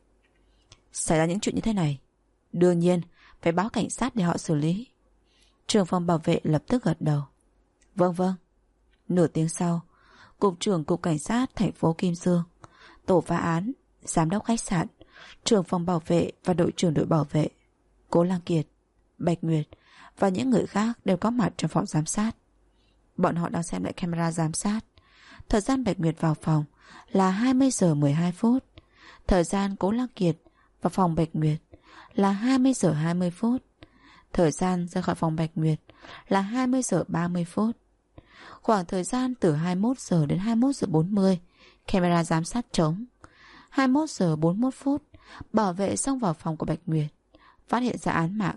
Xảy ra những chuyện như thế này, đương nhiên phải báo cảnh sát để họ xử lý. Trưởng phòng bảo vệ lập tức gật đầu. Vâng vâng. Nửa tiếng sau, cục trưởng cục cảnh sát thành phố Kim Dương, tổ phá án, giám đốc khách sạn, trưởng phòng bảo vệ và đội trưởng đội bảo vệ, Cố Lăng Kiệt, Bạch Nguyệt và những người khác đều có mặt trong phòng giám sát. Bọn họ đang xem lại camera giám sát. Thời gian Bạch Nguyệt vào phòng là 20 giờ 12 phút. Thời gian Cố Lăng Kiệt vào phòng Bạch Nguyệt là 20 giờ 20 phút. Thời gian ra khỏi phòng Bạch Nguyệt là 20 giờ 30 phút. Khoảng thời gian từ 21 giờ đến 21 giờ 40, camera giám sát trống. 21 giờ 41 phút, bảo vệ xông vào phòng của Bạch Nguyệt, phát hiện ra án mạng.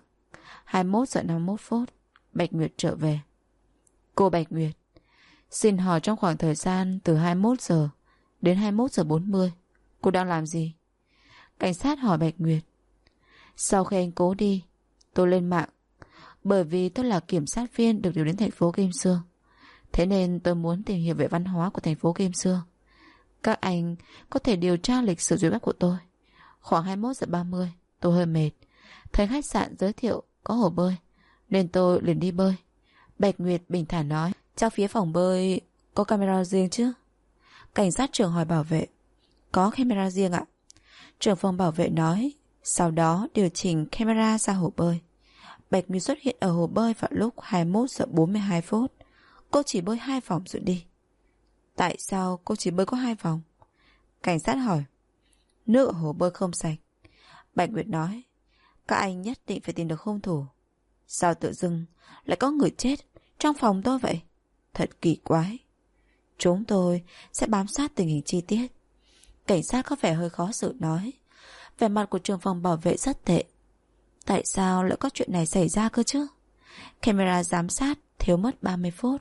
21 giờ 51 phút, Bạch Nguyệt trở về. Cô Bạch Nguyệt, xin hỏi trong khoảng thời gian từ 21 giờ đến 21 giờ 40, cô đang làm gì? Cảnh sát hỏi Bạch Nguyệt. Sau khi anh Cố đi, tôi lên mạng. Bởi vì tôi là kiểm sát viên được điều đến thành phố Kim Dương, thế nên tôi muốn tìm hiểu về văn hóa của thành phố Kim Dương. Các anh có thể điều tra lịch sử duyệt web của tôi. Khoảng 21 giờ 30, tôi hơi mệt, thấy khách sạn giới thiệu có hồ bơi nên tôi liền đi bơi. Bạch Nguyệt bình thản nói. Trong phía phòng bơi có camera riêng chứ? Cảnh sát trưởng hỏi bảo vệ. Có camera riêng ạ. Trưởng phòng bảo vệ nói. Sau đó điều chỉnh camera ra hồ bơi. Bạch Nguyệt xuất hiện ở hồ bơi vào lúc 21 giờ 42 phút. Cô chỉ bơi 2 vòng rồi đi. Tại sao cô chỉ bơi có 2 vòng? Cảnh sát hỏi. Nước ở hồ bơi không sạch. Bạch Nguyệt nói. Các anh nhất định phải tìm được hung thủ. Sao tự dưng lại có người chết trong phòng tôi vậy? Thật kỳ quái. Chúng tôi sẽ bám sát tình hình chi tiết. Cảnh sát có vẻ hơi khó xử nói. Vẻ mặt của trưởng phòng bảo vệ rất tệ. Tại sao lại có chuyện này xảy ra cơ chứ? Camera giám sát thiếu mất 30 phút.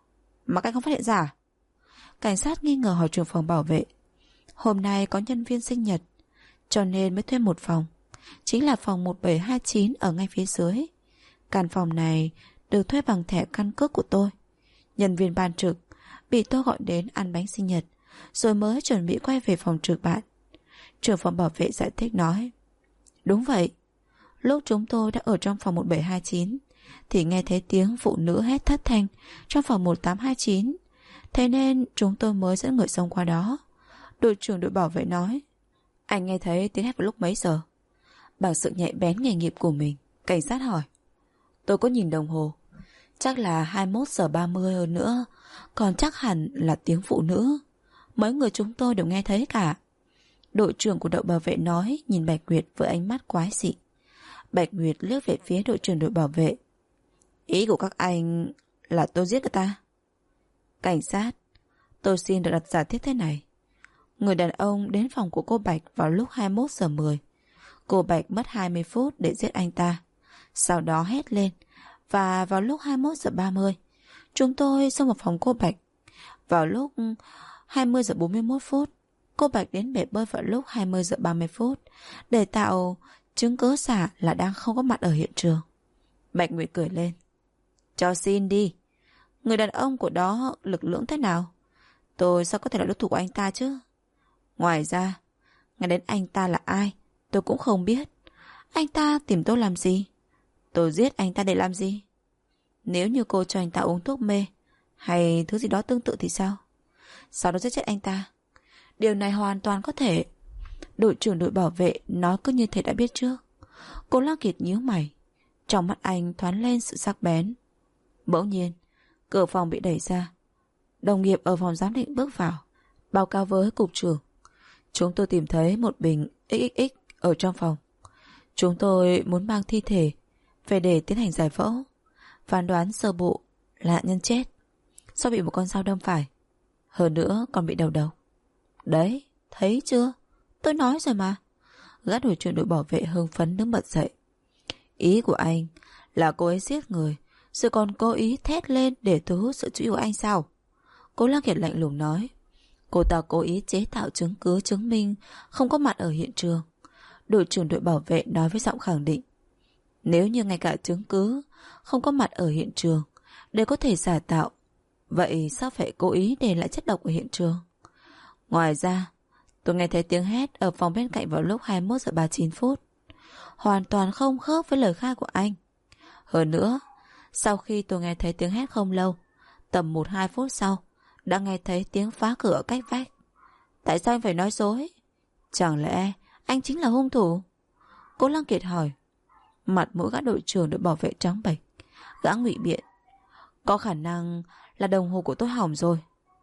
Mà các anh không phát hiện ra? Cảnh sát nghi ngờ hỏi trưởng phòng bảo vệ. Hôm nay có nhân viên sinh nhật, cho nên mới thuê một phòng. Chính là phòng 1729 ở ngay phía dưới. Căn phòng này được thuê bằng thẻ căn cước của tôi. Nhân viên ban trực bị tôi gọi đến ăn bánh sinh nhật, rồi mới chuẩn bị quay về phòng trực bạn. Trưởng phòng bảo vệ giải thích nói: đúng vậy, lúc chúng tôi đã ở trong phòng 1729 thì nghe thấy tiếng phụ nữ hét thất thanh trong phòng 1829. Thế nên chúng tôi mới dẫn người xông qua đó. Đội trưởng đội bảo vệ nói: anh nghe thấy tiếng hét vào lúc mấy giờ? Bằng sự nhạy bén nghề nghiệp của mình, cảnh sát hỏi. Tôi có nhìn đồng hồ, chắc là 21 giờ 30 hơn nữa. Còn chắc hẳn là tiếng phụ nữ. Mấy người chúng tôi đều nghe thấy cả. Đội trưởng của đội bảo vệ nói, nhìn Bạch Nguyệt với ánh mắt quái dị. Bạch Nguyệt liếc về phía đội trưởng đội bảo vệ. Ý của các anh là tôi giết người ta? Cảnh sát, tôi xin được đặt giả thiết thế này. Người đàn ông đến phòng của cô Bạch vào lúc 21 giờ 10. Cô Bạch mất 20 phút để giết anh ta. Sau đó hét lên. Và vào lúc 21 giờ 30, chúng tôi xông vào phòng cô Bạch. Vào lúc 20 giờ 41 phút, cô Bạch đến bể bơi vào lúc 20 giờ 30 phút để tạo chứng cứ giả là đang không có mặt ở hiện trường. Bạch Nguyệt cười lên. Cho xin đi. Người đàn ông của đó lực lưỡng thế nào? Tôi sao có thể là đối thủ của anh ta chứ? Ngoài ra, ngay đến anh ta là ai tôi cũng không biết. Anh ta tìm tôi làm gì? Tôi giết anh ta để làm gì? Nếu như cô cho anh ta uống thuốc mê hay thứ gì đó tương tự thì sao? Sau đó giết chết anh ta. Điều này hoàn toàn có thể. Đội trưởng đội bảo vệ nói cứ như thế đã biết trước. Cô Lăng Kiệt nhíu mày. Trong mắt anh thoáng lên sự sắc bén. Bỗng nhiên, cửa phòng bị đẩy ra. Đồng nghiệp ở phòng giám định bước vào, báo cáo với cục trưởng. Chúng tôi tìm thấy một bình XXX ở trong phòng. Chúng tôi muốn mang thi thể về để tiến hành giải phẫu. Phán đoán sơ bộ là nạn nhân chết do bị một con dao đâm phải. Hơn nữa còn bị đầu độc. Đấy, thấy chưa? Tôi nói rồi mà. Gã đội trưởng đội bảo vệ hưng phấn đứng bật dậy. Ý của anh là cô ấy giết người rồi còn cố ý thét lên để thu hút sự chú ý của anh sao? Cố Lăng Kiệt lạnh lùng nói. Cô ta cố ý chế tạo chứng cứ chứng minh không có mặt ở hiện trường. Đội trưởng đội bảo vệ nói với giọng khẳng định. Nếu như ngay cả chứng cứ không có mặt ở hiện trường để có thể giả tạo, vậy sao phải cố ý để lại chất độc ở hiện trường? Ngoài ra, tôi nghe thấy tiếng hét ở phòng bên cạnh vào lúc 21 giờ 39 phút. Hoàn toàn không khớp với lời khai của anh. Hơn nữa, sau khi tôi nghe thấy tiếng hét không lâu, tầm 1-2 phút sau, đã nghe thấy tiếng phá cửa ở cách vách. Tại sao anh phải nói dối? Chẳng lẽ anh chính là hung thủ? Cố Lăng Kiệt hỏi. Mặt mũi gã đội trưởng đội bảo vệ trắng bệch. Gã ngụy biện. Có khả năng là đồng hồ của tôi hỏng rồi.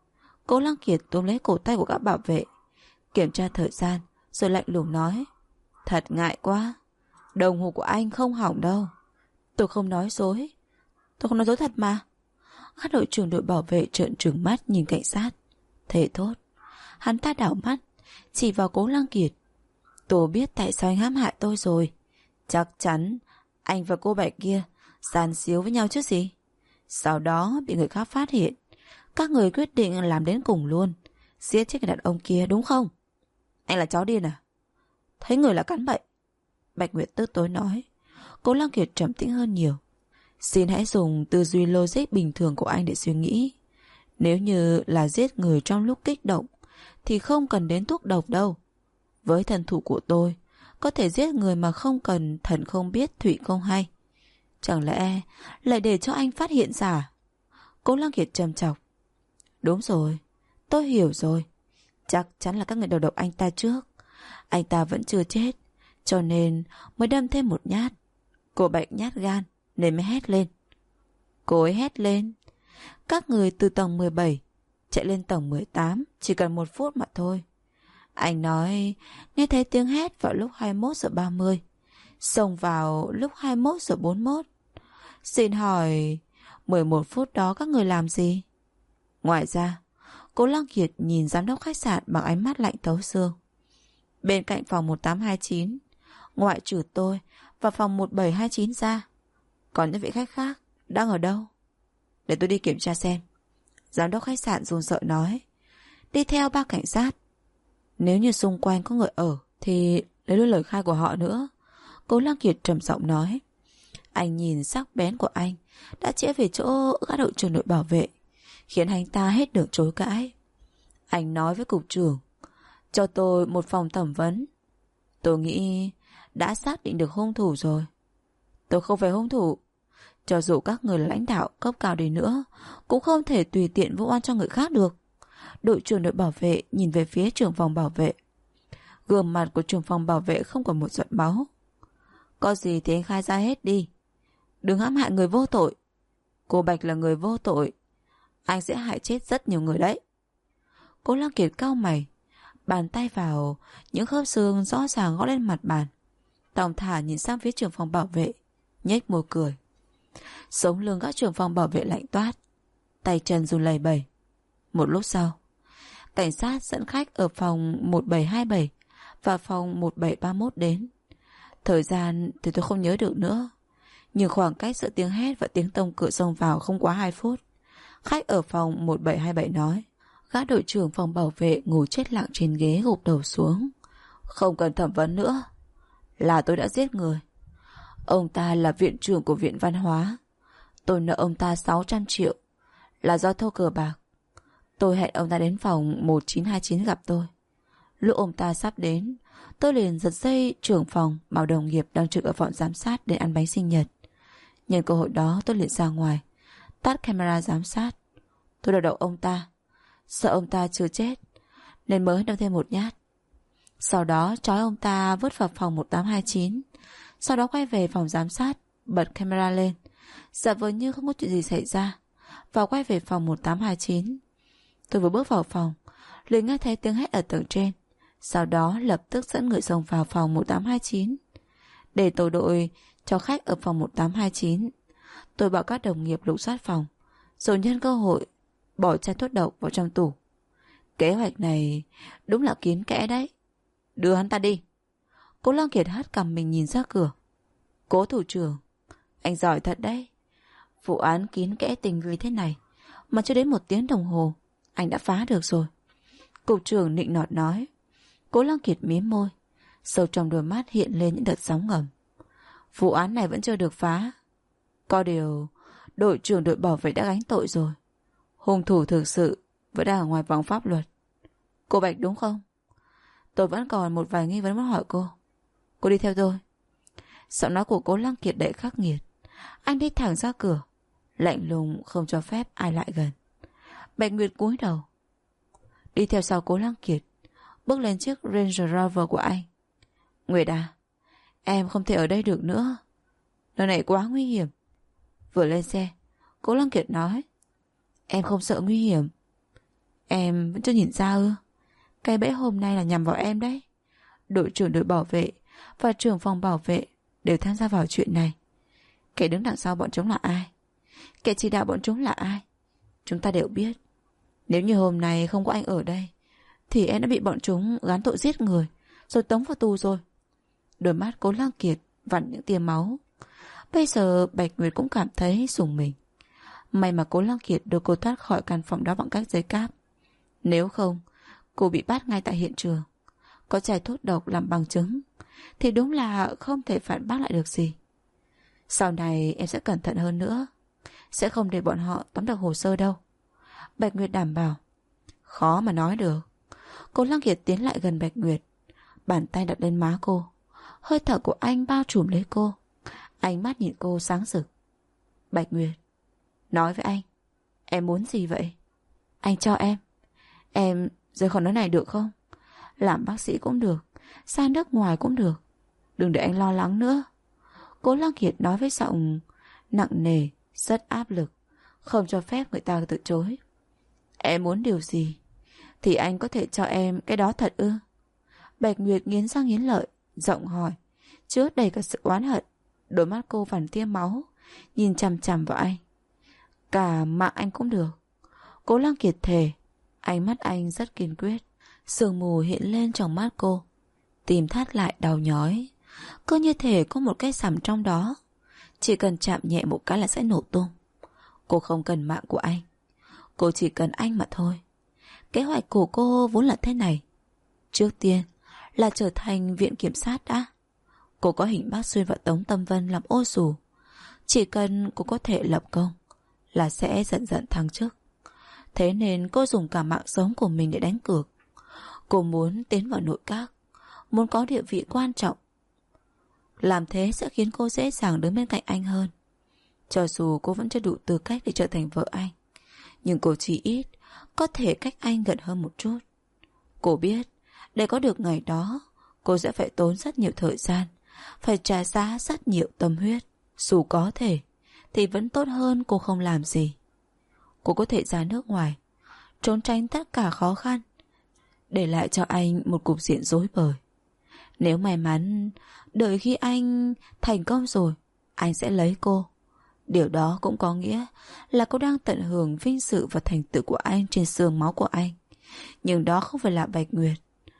Cố Lăng Kiệt túm lấy cổ tay của gã bảo vệ, kiểm tra thời gian, rồi lạnh lùng nói. Thật ngại quá. Đồng hồ của anh không hỏng đâu. Tôi không nói dối. Tôi không nói dối thật mà. Gã đội trưởng đội bảo vệ trợn trừng mắt nhìn cảnh sát. Thề thốt. Hắn ta đảo mắt, chỉ vào Cố Lăng Kiệt. Tôi biết tại sao anh hãm hại tôi rồi. Chắc chắn anh và cô Bạch kia gian xíu với nhau chứ gì. Sau đó bị người khác phát hiện. Các người quyết định làm đến cùng luôn, giết chết cái đàn ông kia đúng không? Anh là chó điên à? Thấy người là cắn bậy. Bạch Nguyệt tức tối nói. Cố Lăng Kiệt trầm tĩnh hơn nhiều. Xin hãy dùng tư duy logic bình thường của anh để suy nghĩ. Nếu như là giết người trong lúc kích động thì không cần đến thuốc độc đâu. Với thần thủ của tôi, có thể giết người mà không cần thần không biết thủy không hay. Chẳng lẽ lại để cho anh phát hiện ra? Cố Lăng Kiệt trầm trọng. Đúng rồi, tôi hiểu rồi. Chắc chắn là các người đầu độc anh ta trước. Anh ta vẫn chưa chết, cho nên mới đâm thêm một nhát. Cô Bạch nhát gan nên mới hét lên. Cô ấy hét lên. Các người từ tầng 17 chạy lên tầng 18 chỉ cần 1 phút mà thôi. Anh nói nghe thấy tiếng hét vào lúc 21 giờ 30, xông vào lúc 21 giờ 41. Xin hỏi 11 phút đó các người làm gì? Ngoài ra, Cố Lăng Kiệt nhìn giám đốc khách sạn bằng ánh mắt lạnh thấu xương. Bên cạnh phòng 1829, ngoại trừ tôi và phòng 1729 ra, còn những vị khách khác đang ở đâu? Để tôi đi kiểm tra xem. Giám đốc khách sạn run sợ nói. Đi theo 3 cảnh sát. Nếu như xung quanh có người ở thì lấy luôn lời khai của họ nữa. Cố Lăng Kiệt trầm giọng nói. Anh nhìn sắc bén của anh đã chĩa về chỗ gã đội trưởng đội bảo vệ, khiến anh ta hết đường chối cãi. Anh nói với cục trưởng, cho tôi một phòng thẩm vấn. Tôi nghĩ đã xác định được hung thủ rồi. Tôi không phải hung thủ. Cho dù các người là lãnh đạo cấp cao đi nữa, cũng không thể tùy tiện vu oan cho người khác được. Đội trưởng đội bảo vệ nhìn về phía trưởng phòng bảo vệ. Gương mặt của trưởng phòng bảo vệ không còn một giọt máu. Có gì thì anh khai ra hết đi. Đừng hãm hại người vô tội. Cô Bạch là người vô tội. Anh sẽ hại chết rất nhiều người đấy. Cố Lăng Kiệt cau mày, bàn tay vào những khớp xương rõ ràng gõ lên mặt bàn. Thong thả nhìn sang phía trưởng phòng bảo vệ, nhếch môi cười. Sống lưng gã trưởng phòng bảo vệ lạnh toát, tay chân run lẩy bẩy. Một lúc sau, cảnh sát dẫn khách ở phòng 1727 và phòng 1731 đến. Thời gian thì tôi không nhớ được nữa, nhưng khoảng cách giữa tiếng hét và tiếng tông cửa xông vào không quá 2 phút. Khách ở phòng 1727 nói. Gã đội trưởng phòng bảo vệ ngồi chết lặng trên ghế, gục đầu xuống. Không cần thẩm vấn nữa. Là tôi đã giết người. Ông ta là viện trưởng của viện văn hóa. Tôi nợ ông ta 600 triệu. Là do thâu cờ bạc. Tôi hẹn ông ta đến phòng 1929 gặp tôi. Lúc ông ta sắp đến, tôi liền giật dây trưởng phòng bảo đồng nghiệp đang trực ở phòng giám sát đến ăn bánh sinh nhật. Nhân cơ hội đó tôi liền ra ngoài, tắt camera giám sát. Tôi đòi đậu ông ta, sợ ông ta chưa chết nên mới đâm thêm một nhát. Sau đó trói ông ta vứt vào phòng 1829. Sau đó quay về phòng giám sát, bật camera lên, giả vờ như không có chuyện gì xảy ra, và quay về phòng 1829. Tôi vừa bước vào phòng, liền nghe thấy tiếng hét ở tầng trên. Sau đó lập tức dẫn người xông vào phòng 1829 để tổ đội cho khách ở phòng 1829. Tôi bảo các đồng nghiệp lục soát phòng, rồi nhân cơ hội bỏ chai thuốc độc vào trong tủ. Kế hoạch này đúng là kín kẽ đấy. Đưa hắn ta đi. Cố Lăng Kiệt hất cằm mình nhìn ra cửa. Cố thủ trưởng, anh giỏi thật đấy. Vụ án kín kẽ tình vi thế này mà chưa đến 1 tiếng đồng hồ anh đã phá được rồi. Cục trưởng nịnh nọt nói. Cố Lăng Kiệt mím môi, sâu trong đôi mắt hiện lên những đợt sóng ngầm. Vụ án này vẫn chưa được phá. Có điều đội trưởng đội bảo vệ đã gánh tội rồi. Hung thủ thực sự vẫn đang ở ngoài vòng pháp luật. Cô Bạch đúng không? Tôi vẫn còn một vài nghi vấn muốn hỏi cô. Cô đi theo tôi. Giọng nói của Cố Lăng Kiệt đầy khắc nghiệt. Anh đi thẳng ra cửa, lạnh lùng không cho phép ai lại gần. Bạch Nguyệt cúi đầu, đi theo sau Cố Lăng Kiệt, bước lên chiếc Range Rover của anh. Nguyệt à, em không thể ở đây được nữa. Nơi này quá nguy hiểm. Vừa lên xe, Cố Lăng Kiệt nói. Em không sợ nguy hiểm. Em vẫn chưa nhìn ra ư? Cái bẫy hôm nay là nhằm vào em đấy. Đội trưởng đội bảo vệ và trưởng phòng bảo vệ đều tham gia vào chuyện này. Kẻ đứng đằng sau bọn chúng là ai? Kẻ chỉ đạo bọn chúng là ai? Chúng ta đều biết. Nếu như hôm nay không có anh ở đây thì em đã bị bọn chúng gán tội giết người rồi tống vào tù rồi. Đôi mắt Cố Lăng Kiệt vặn những tia máu. Bây giờ Bạch Nguyệt cũng cảm thấy rùng mình. May mà Cố Lăng Kiệt đưa cô thoát khỏi căn phòng đó bằng cách giấy cáp. Nếu không, cô bị bắt ngay tại hiện trường. Có chai thuốc độc làm bằng chứng thì đúng là không thể phản bác lại được gì. Sau này em sẽ cẩn thận hơn nữa, sẽ không để bọn họ tóm được hồ sơ đâu. Bạch Nguyệt đảm bảo. Khó mà nói được. Cố Lăng Kiệt tiến lại gần Bạch Nguyệt, bàn tay đặt lên má cô. Hơi thở của anh bao trùm lấy cô. Ánh mắt nhìn cô sáng rực. Bạch Nguyệt, nói với anh, em muốn gì vậy? Anh cho em rời khỏi nơi này được không? Làm bác sĩ cũng được, xa nước ngoài cũng được. Đừng để anh lo lắng nữa. Cố Lăng Kiệt nói với giọng nặng nề, rất áp lực, không cho phép người ta từ chối. Em muốn điều gì thì anh có thể cho em cái đó thật ư? Bạch Nguyệt nghiến răng nghiến lợi, giọng hỏi, chứa đầy cả sự oán hận. Đôi mắt cô vằn tia máu, nhìn chằm chằm vào anh. Cả mạng anh cũng được. Cố Lăng Kiệt thề. Ánh mắt anh rất kiên quyết. Sương mù hiện lên trong mắt cô, tim thắt lại đau nhói. Cứ như thể có một cái sằm trong đó, chỉ cần chạm nhẹ một cái là sẽ nổ tung. Cô không cần mạng của anh, cô chỉ cần anh mà thôi. Kế hoạch của cô vốn là thế này. Trước tiên là trở thành viện kiểm sát đã. Cô có hình Bác Xuyên và Tống Tâm Vân làm ô dù. Chỉ cần cô có thể lập công là sẽ dần dần thăng chức. Thế nên cô dùng cả mạng sống của mình để đánh cược. Cô muốn tiến vào nội các, muốn có địa vị quan trọng. Làm thế sẽ khiến cô dễ dàng đứng bên cạnh anh hơn. Cho dù cô vẫn chưa đủ tư cách để trở thành vợ anh, nhưng cô chỉ ít có thể cách anh gần hơn một chút. Cô biết để có được ngày đó, cô sẽ phải tốn rất nhiều thời gian, phải trả giá rất nhiều tâm huyết. Dù có thể thì vẫn tốt hơn cô không làm gì. Cô có thể ra nước ngoài, trốn tránh tất cả khó khăn, để lại cho anh một cục diện rối bời. Nếu may mắn, đợi khi anh thành công rồi, anh sẽ lấy cô. Điều đó cũng có nghĩa là cô đang tận hưởng vinh dự và thành tựu của anh trên xương máu của anh. Nhưng đó không phải là Bạch Nguyệt.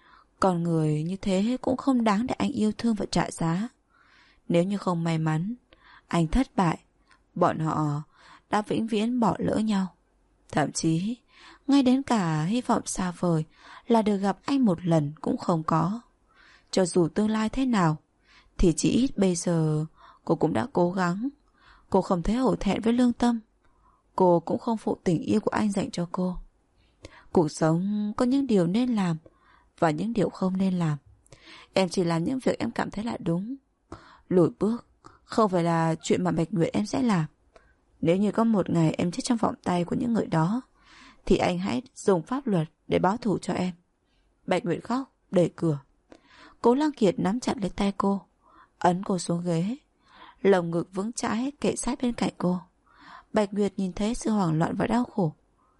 Con người như thế cũng không đáng để anh yêu thương và trả giá. Nếu như không may mắn, anh thất bại, bọn họ đã vĩnh viễn bỏ lỡ nhau. Thậm chí, ngay đến cả hy vọng xa vời là được gặp anh một lần cũng không có. Cho dù tương lai thế nào, thì chỉ ít bây giờ cô cũng đã cố gắng. Cô không thấy hổ thẹn với lương tâm. Cô cũng không phụ tình yêu của anh dành cho cô. Cuộc sống có những điều nên làm và những điều không nên làm. Em chỉ làm những việc em cảm thấy là đúng. Lùi bước không phải là chuyện mà Bạch Nguyệt em sẽ làm. Nếu như có một ngày em chết trong vòng tay của những người đó, thì anh hãy dùng pháp luật để báo thù cho em. Bạch Nguyệt khóc, đẩy cửa. Cố Lăng Kiệt nắm chặt lấy tay cô, ấn cô xuống ghế. Lồng ngực vững chãi kề sát bên cạnh cô. Bạch Nguyệt nhìn thấy sự hoảng loạn và đau khổ.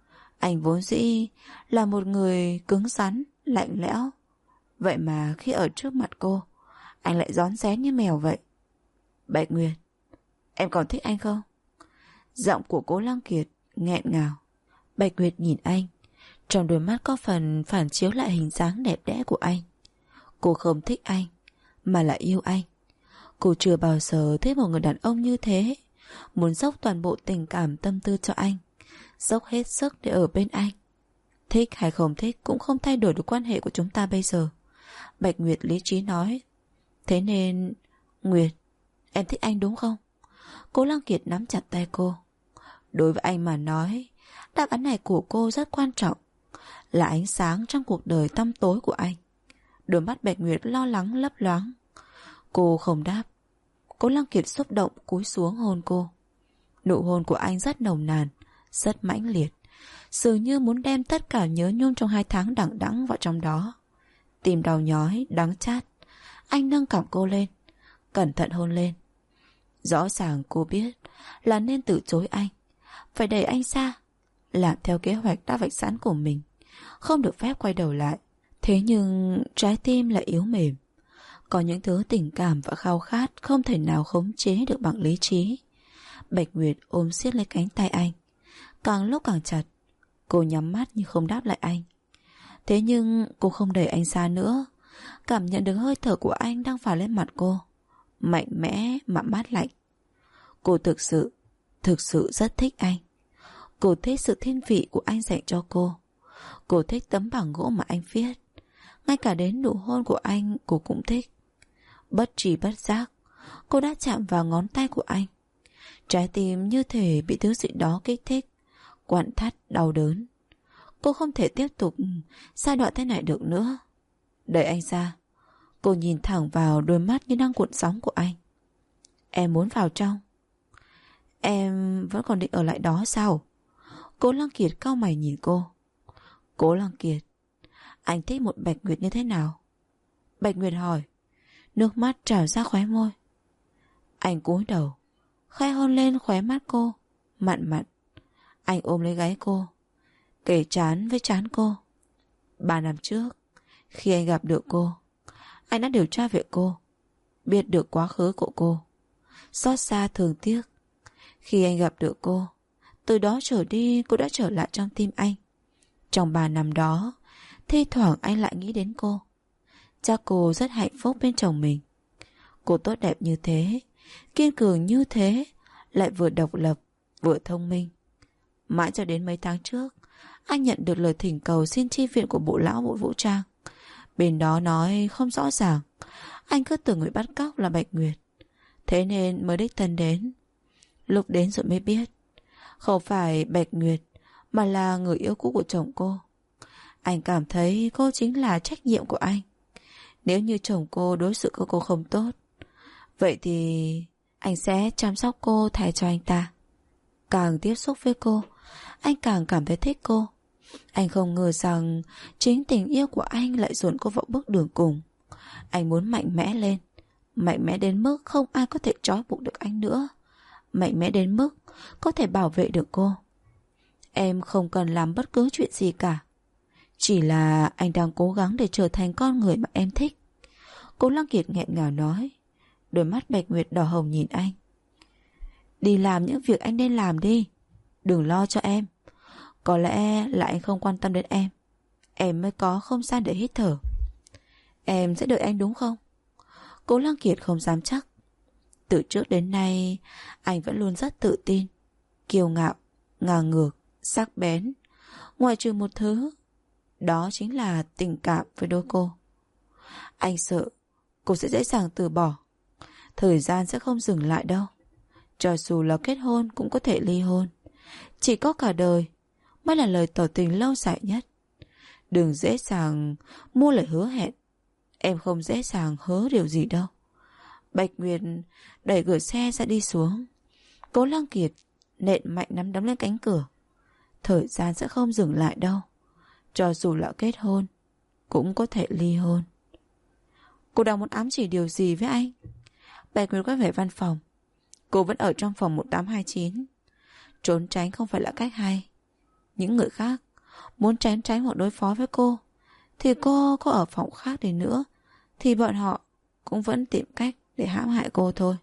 Anh vốn dĩ là một người cứng rắn, lạnh lẽo. Vậy mà khi ở trước mặt cô, anh lại rón rén như mèo vậy. Bạch Nguyệt, em còn thích anh không? Giọng của Cố Lăng Kiệt nghẹn ngào. Bạch Nguyệt nhìn anh, trong đôi mắt có phần phản chiếu lại hình dáng đẹp đẽ của anh. Cô không thích anh, mà là yêu anh. Cô chưa bao giờ thấy một người đàn ông như thế, muốn dốc toàn bộ tình cảm tâm tư cho anh, dốc hết sức để ở bên anh. Thích hay không thích cũng không thay đổi được quan hệ của chúng ta bây giờ. Bạch Nguyệt lý trí nói. Thế nên, Nguyệt, em thích anh đúng không? Cố Lăng Kiệt nắm chặt tay cô. Đối với anh mà nói, đáp án này của cô rất quan trọng, là ánh sáng trong cuộc đời tăm tối của anh. Đôi mắt Bạch Nguyệt lo lắng lấp loáng. Cô không đáp. Cố Lăng Kiệt xúc động cúi xuống hôn cô. Nụ hôn của anh rất nồng nàn, rất mãnh liệt, dường như muốn đem tất cả nhớ nhung trong 2 tháng đằng đẵng vào trong đó. Tim đau nhói, đắng chát. Anh nâng cằm cô lên, cẩn thận hôn lên. Rõ ràng cô biết là nên từ chối anh, phải đẩy anh ra, làm theo kế hoạch đã vạch sẵn của mình, không được phép quay đầu lại. Thế nhưng trái tim lại yếu mềm. Có những thứ tình cảm và khao khát không thể nào khống chế được bằng lý trí. Bạch Nguyệt ôm siết lấy cánh tay anh, càng lúc càng chặt. Cô nhắm mắt nhưng không đáp lại anh. Thế nhưng cô không đẩy anh ra nữa. Cảm nhận được hơi thở của anh đang phả lên mặt cô, mạnh mẽ mà mát lạnh. Cô thực sự rất thích anh. Cô thích sự thiên vị của anh dành cho cô. Cô thích tấm bảng gỗ mà anh viết. Ngay cả đến nụ hôn của anh cô cũng thích. Bất tri bất giác, cô đã chạm vào ngón tay của anh. Trái tim như thể bị thứ gì đó kích thích, quặn thắt đau đớn. Cô không thể tiếp tục giai đoạn thế này được nữa. Đẩy anh ra. Cô nhìn thẳng vào đôi mắt như đang cuộn sóng của anh. Em muốn vào trong. Em vẫn còn định ở lại đó sao? Cố Lăng Kiệt cau mày nhìn cô. Cố Lăng Kiệt, anh thích một Bạch Nguyệt như thế nào? Bạch Nguyệt hỏi. Nước mắt trào ra khóe môi. Anh cúi đầu, khẽ hôn lên khóe mắt cô, mặn mặn. Anh ôm lấy gáy cô, kề trán với trán cô. 3 năm trước, khi anh gặp được cô, anh đã điều tra về cô, biết được quá khứ của cô. Xót xa thương tiếc. Khi anh gặp được cô, từ đó trở đi cô đã trở lại trong tim anh. Trong 3 năm đó, thi thoảng anh lại nghĩ đến cô. Chắc cô rất hạnh phúc bên chồng mình. Cô tốt đẹp như thế, kiên cường như thế, lại vừa độc lập, vừa thông minh. Mãi cho đến mấy tháng trước, anh nhận được lời thỉnh cầu xin chi viện của bộ lão bộ vũ trang. Bên đó nói không rõ ràng. Anh cứ tưởng người bắt cóc là Bạch Nguyệt, thế nên mới đích thân đến. Lúc đến rồi mới biết, không phải Bạch Nguyệt, mà là người yêu cũ của chồng cô. Anh cảm thấy cô chính là trách nhiệm của anh. Nếu như chồng cô đối xử với cô không tốt, vậy thì anh sẽ chăm sóc cô thay cho anh ta. Càng tiếp xúc với cô, anh càng cảm thấy thích cô. Anh không ngờ rằng chính tình yêu của anh lại dồn cô vào bước đường cùng. Anh muốn mạnh mẽ lên, mạnh mẽ đến mức không ai có thể trói buộc được anh nữa, mạnh mẽ đến mức có thể bảo vệ được cô. Em không cần làm bất cứ chuyện gì cả, chỉ là anh đang cố gắng để trở thành con người mà em thích. Cố Lăng Kiệt nghẹn ngào nói. Đôi mắt Bạch Nguyệt đỏ hồng nhìn anh. Đi làm những việc anh nên làm đi, đừng lo cho em. Có lẽ là anh không quan tâm đến em mới có không gian để hít thở. Em sẽ đợi anh đúng không? Cố Lăng Kiệt không dám chắc. Từ trước đến nay anh vẫn luôn rất tự tin, kiêu ngạo, ngang ngược, sắc bén. Ngoại trừ một thứ, đó chính là tình cảm với đôi cô. Anh sợ cô sẽ dễ dàng từ bỏ. Thời gian sẽ không dừng lại đâu. Cho dù là kết hôn cũng có thể ly hôn. Chỉ có cả đời mới là lời tỏ tình lâu dài nhất. Đừng dễ dàng mua lời hứa hẹn. Em không dễ dàng hứa điều gì đâu. Bạch Nguyệt đẩy cửa xe ra đi xuống. Cố Lăng Kiệt nện mạnh nắm đấm lên cánh cửa. Thời gian sẽ không dừng lại đâu. Cho dù là kết hôn cũng có thể ly hôn. Cô đang muốn ám chỉ điều gì với anh? Bạch Nguyệt quay về văn phòng. Cô vẫn ở trong phòng 1829. Trốn tránh không phải là cách hay. Những người khác muốn tránh hoặc đối phó với cô, thì cô có ở phòng khác đi nữa thì bọn họ cũng vẫn tìm cách để hãm hại cô thôi.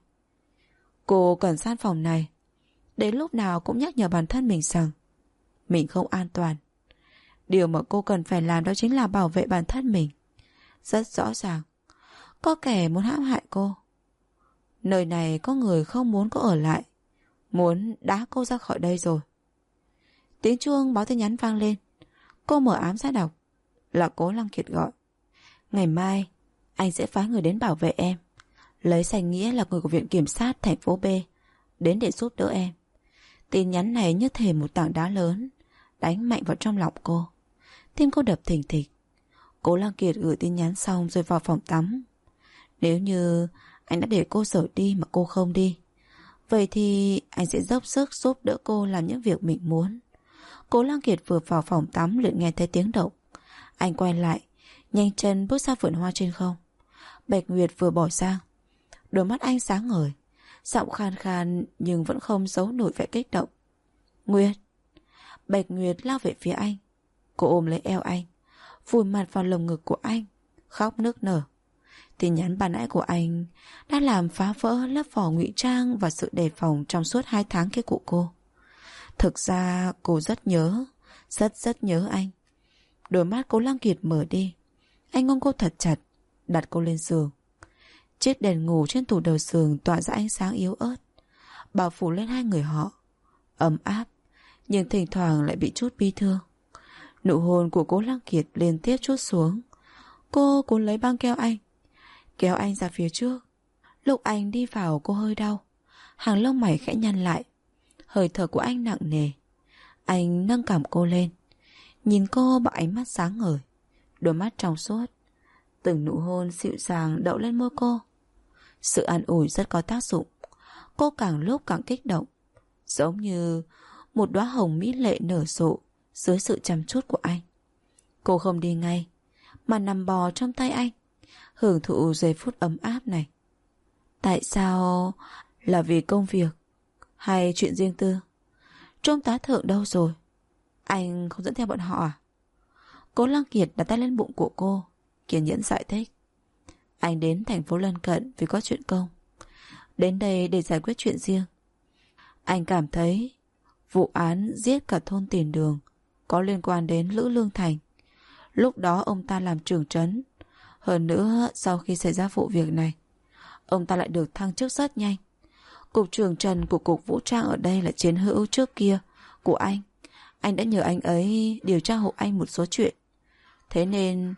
Cô cần gian phòng này để lúc nào cũng nhắc nhở bản thân mình rằng mình không an toàn. Điều mà cô cần phải làm đó chính là bảo vệ bản thân mình. Rất rõ ràng có kẻ muốn hãm hại cô. Nơi này có người không muốn cô ở lại, muốn đá cô ra khỏi đây rồi. Tiếng chuông báo tin nhắn vang lên. Cô mở ám ra đọc. Là Cố Lăng Kiệt gọi. Ngày mai anh sẽ phái người đến bảo vệ em, lấy danh nghĩa là người của viện kiểm sát thành phố B đến để giúp đỡ em. Tin nhắn này như thể một tảng đá lớn đánh mạnh vào trong lòng cô. Tim cô đập thình thịch. Cố Lăng Kiệt gửi tin nhắn xong rồi vào phòng tắm. Nếu như anh đã để cô rời đi mà cô không đi, vậy thì anh sẽ dốc sức giúp đỡ cô làm những việc mình muốn. Cố Lăng Kiệt vừa vào phòng tắm liền nghe thấy tiếng động. Anh quay lại, nhanh chân bước ra vườn hoa trên không. Bạch Nguyệt vừa bỏ sang. Đôi mắt anh sáng ngời, giọng khan khan nhưng vẫn không giấu nổi vẻ kích động. Nguyệt. Bạch Nguyệt lao về phía anh. Cô ôm lấy eo anh, vùi mặt vào lồng ngực của anh, khóc nức nở. Tin nhắn ban nãy của anh đã làm phá vỡ lớp vỏ ngụy trang và sự đề phòng trong suốt 2 tháng kia của cô. Thực ra cô rất nhớ, rất nhớ anh. Đôi mắt Cố Lăng Kiệt mở đi. Anh ôm cô thật chặt, đặt cô lên giường. Chiếc đèn ngủ trên tủ đầu giường tỏa ra ánh sáng yếu ớt, bao phủ lên hai người họ. Ấm áp, nhưng thỉnh thoảng lại bị chút bi thương. Nụ hôn của Cố Lăng Kiệt liên tiếp trút xuống. Cô cuốn lấy băng keo anh, kéo anh ra phía trước. Lúc anh đi vào cô hơi đau, hàng lông mày khẽ nhăn lại. Hơi thở của anh nặng nề. Anh nâng cằm cô lên, nhìn cô bằng ánh mắt sáng ngời, đôi mắt trong suốt. Từng nụ hôn dịu dàng đậu lên môi cô. Sự an ủi rất có tác dụng. Cô càng lúc càng kích động, giống như một đóa hồng mỹ lệ nở rộ dưới sự chăm chút của anh. Cô không đi ngay, mà nằm bò trong tay anh, hưởng thụ giây phút ấm áp này. Tại sao? Là vì công việc hay chuyện riêng tư? Trung tá Thượng đâu rồi? Anh không dẫn theo bọn họ à? Cố Lăng Kiệt đặt tay lên bụng của cô, kiên nhẫn giải thích. Anh đến thành phố lân cận vì có chuyện công, đến đây để giải quyết chuyện riêng. Anh cảm thấy vụ án giết cả thôn Tiền Đường có liên quan đến Lữ Lương Thành. Lúc đó ông ta làm trưởng trấn. Hơn nữa sau khi xảy ra vụ việc này, ông ta lại được thăng chức rất nhanh. Cục trưởng Trần của Cục Vũ trang ở đây là chiến hữu trước kia của anh. Anh đã nhờ anh ấy điều tra hộ anh một số chuyện. Thế nên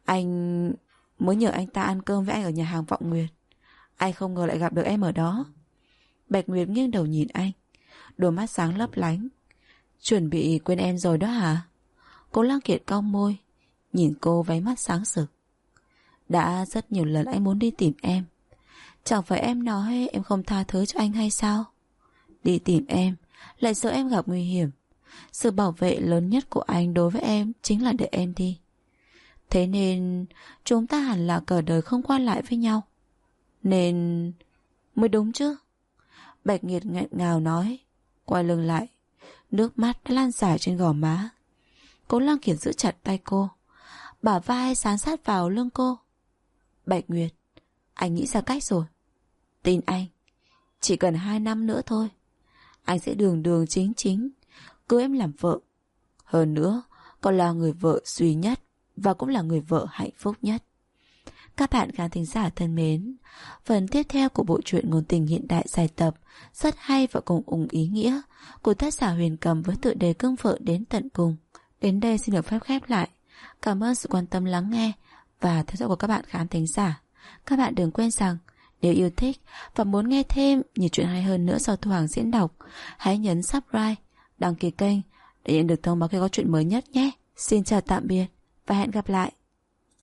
anh mới nhờ anh ta ăn cơm với anh ở nhà hàng Vọng Nguyệt. Anh không ngờ lại gặp được em ở đó. Bạch Nguyệt nghiêng đầu nhìn anh, đôi mắt sáng lấp lánh. Chuẩn bị quên em rồi đó hả? Cố Lăng Kiệt cau môi, nhìn cô váy mắt sáng sực. Đã rất nhiều lần anh muốn đi tìm em. Chẳng phải em nói em không tha thứ cho anh hay sao? Đi tìm em, lại sợ em gặp nguy hiểm. Sự bảo vệ lớn nhất của anh đối với em chính là để em đi. Thế nên chúng ta hẳn là cả đời không qua lại với nhau. Nên mới đúng chứ. Bạch Nguyệt nghẹn ngào nói, quay lưng lại, nước mắt đã lan dài trên gò má. Cố Lăng Kiệt giữ chặt tay cô, bả vai dán sát vào lưng cô. Bạch Nguyệt, anh nghĩ ra cách rồi. Tin anh, chỉ cần 2 năm nữa thôi, anh sẽ đường đường chính chính cưới em làm vợ. Hơn nữa, còn là người vợ duy nhất và cũng là người vợ hạnh phúc nhất. Các bạn khán thính giả thân mến, phần tiếp theo của bộ truyện ngôn tình hiện đại dài tập rất hay và cùng ý nghĩa của tác giả Huyền Cầm với tựa đề Cưng Vợ đến tận cùng. Đến đây xin được phép khép lại. Cảm ơn sự quan tâm lắng nghe và theo dõi của các bạn khán thính giả. Các bạn đừng quên rằng nếu yêu thích và muốn nghe thêm nhiều chuyện hay hơn nữa do Thu Hằng diễn đọc, hãy nhấn subscribe, đăng ký kênh để nhận được thông báo khi có chuyện mới nhất nhé. Xin chào tạm biệt và hẹn gặp lại.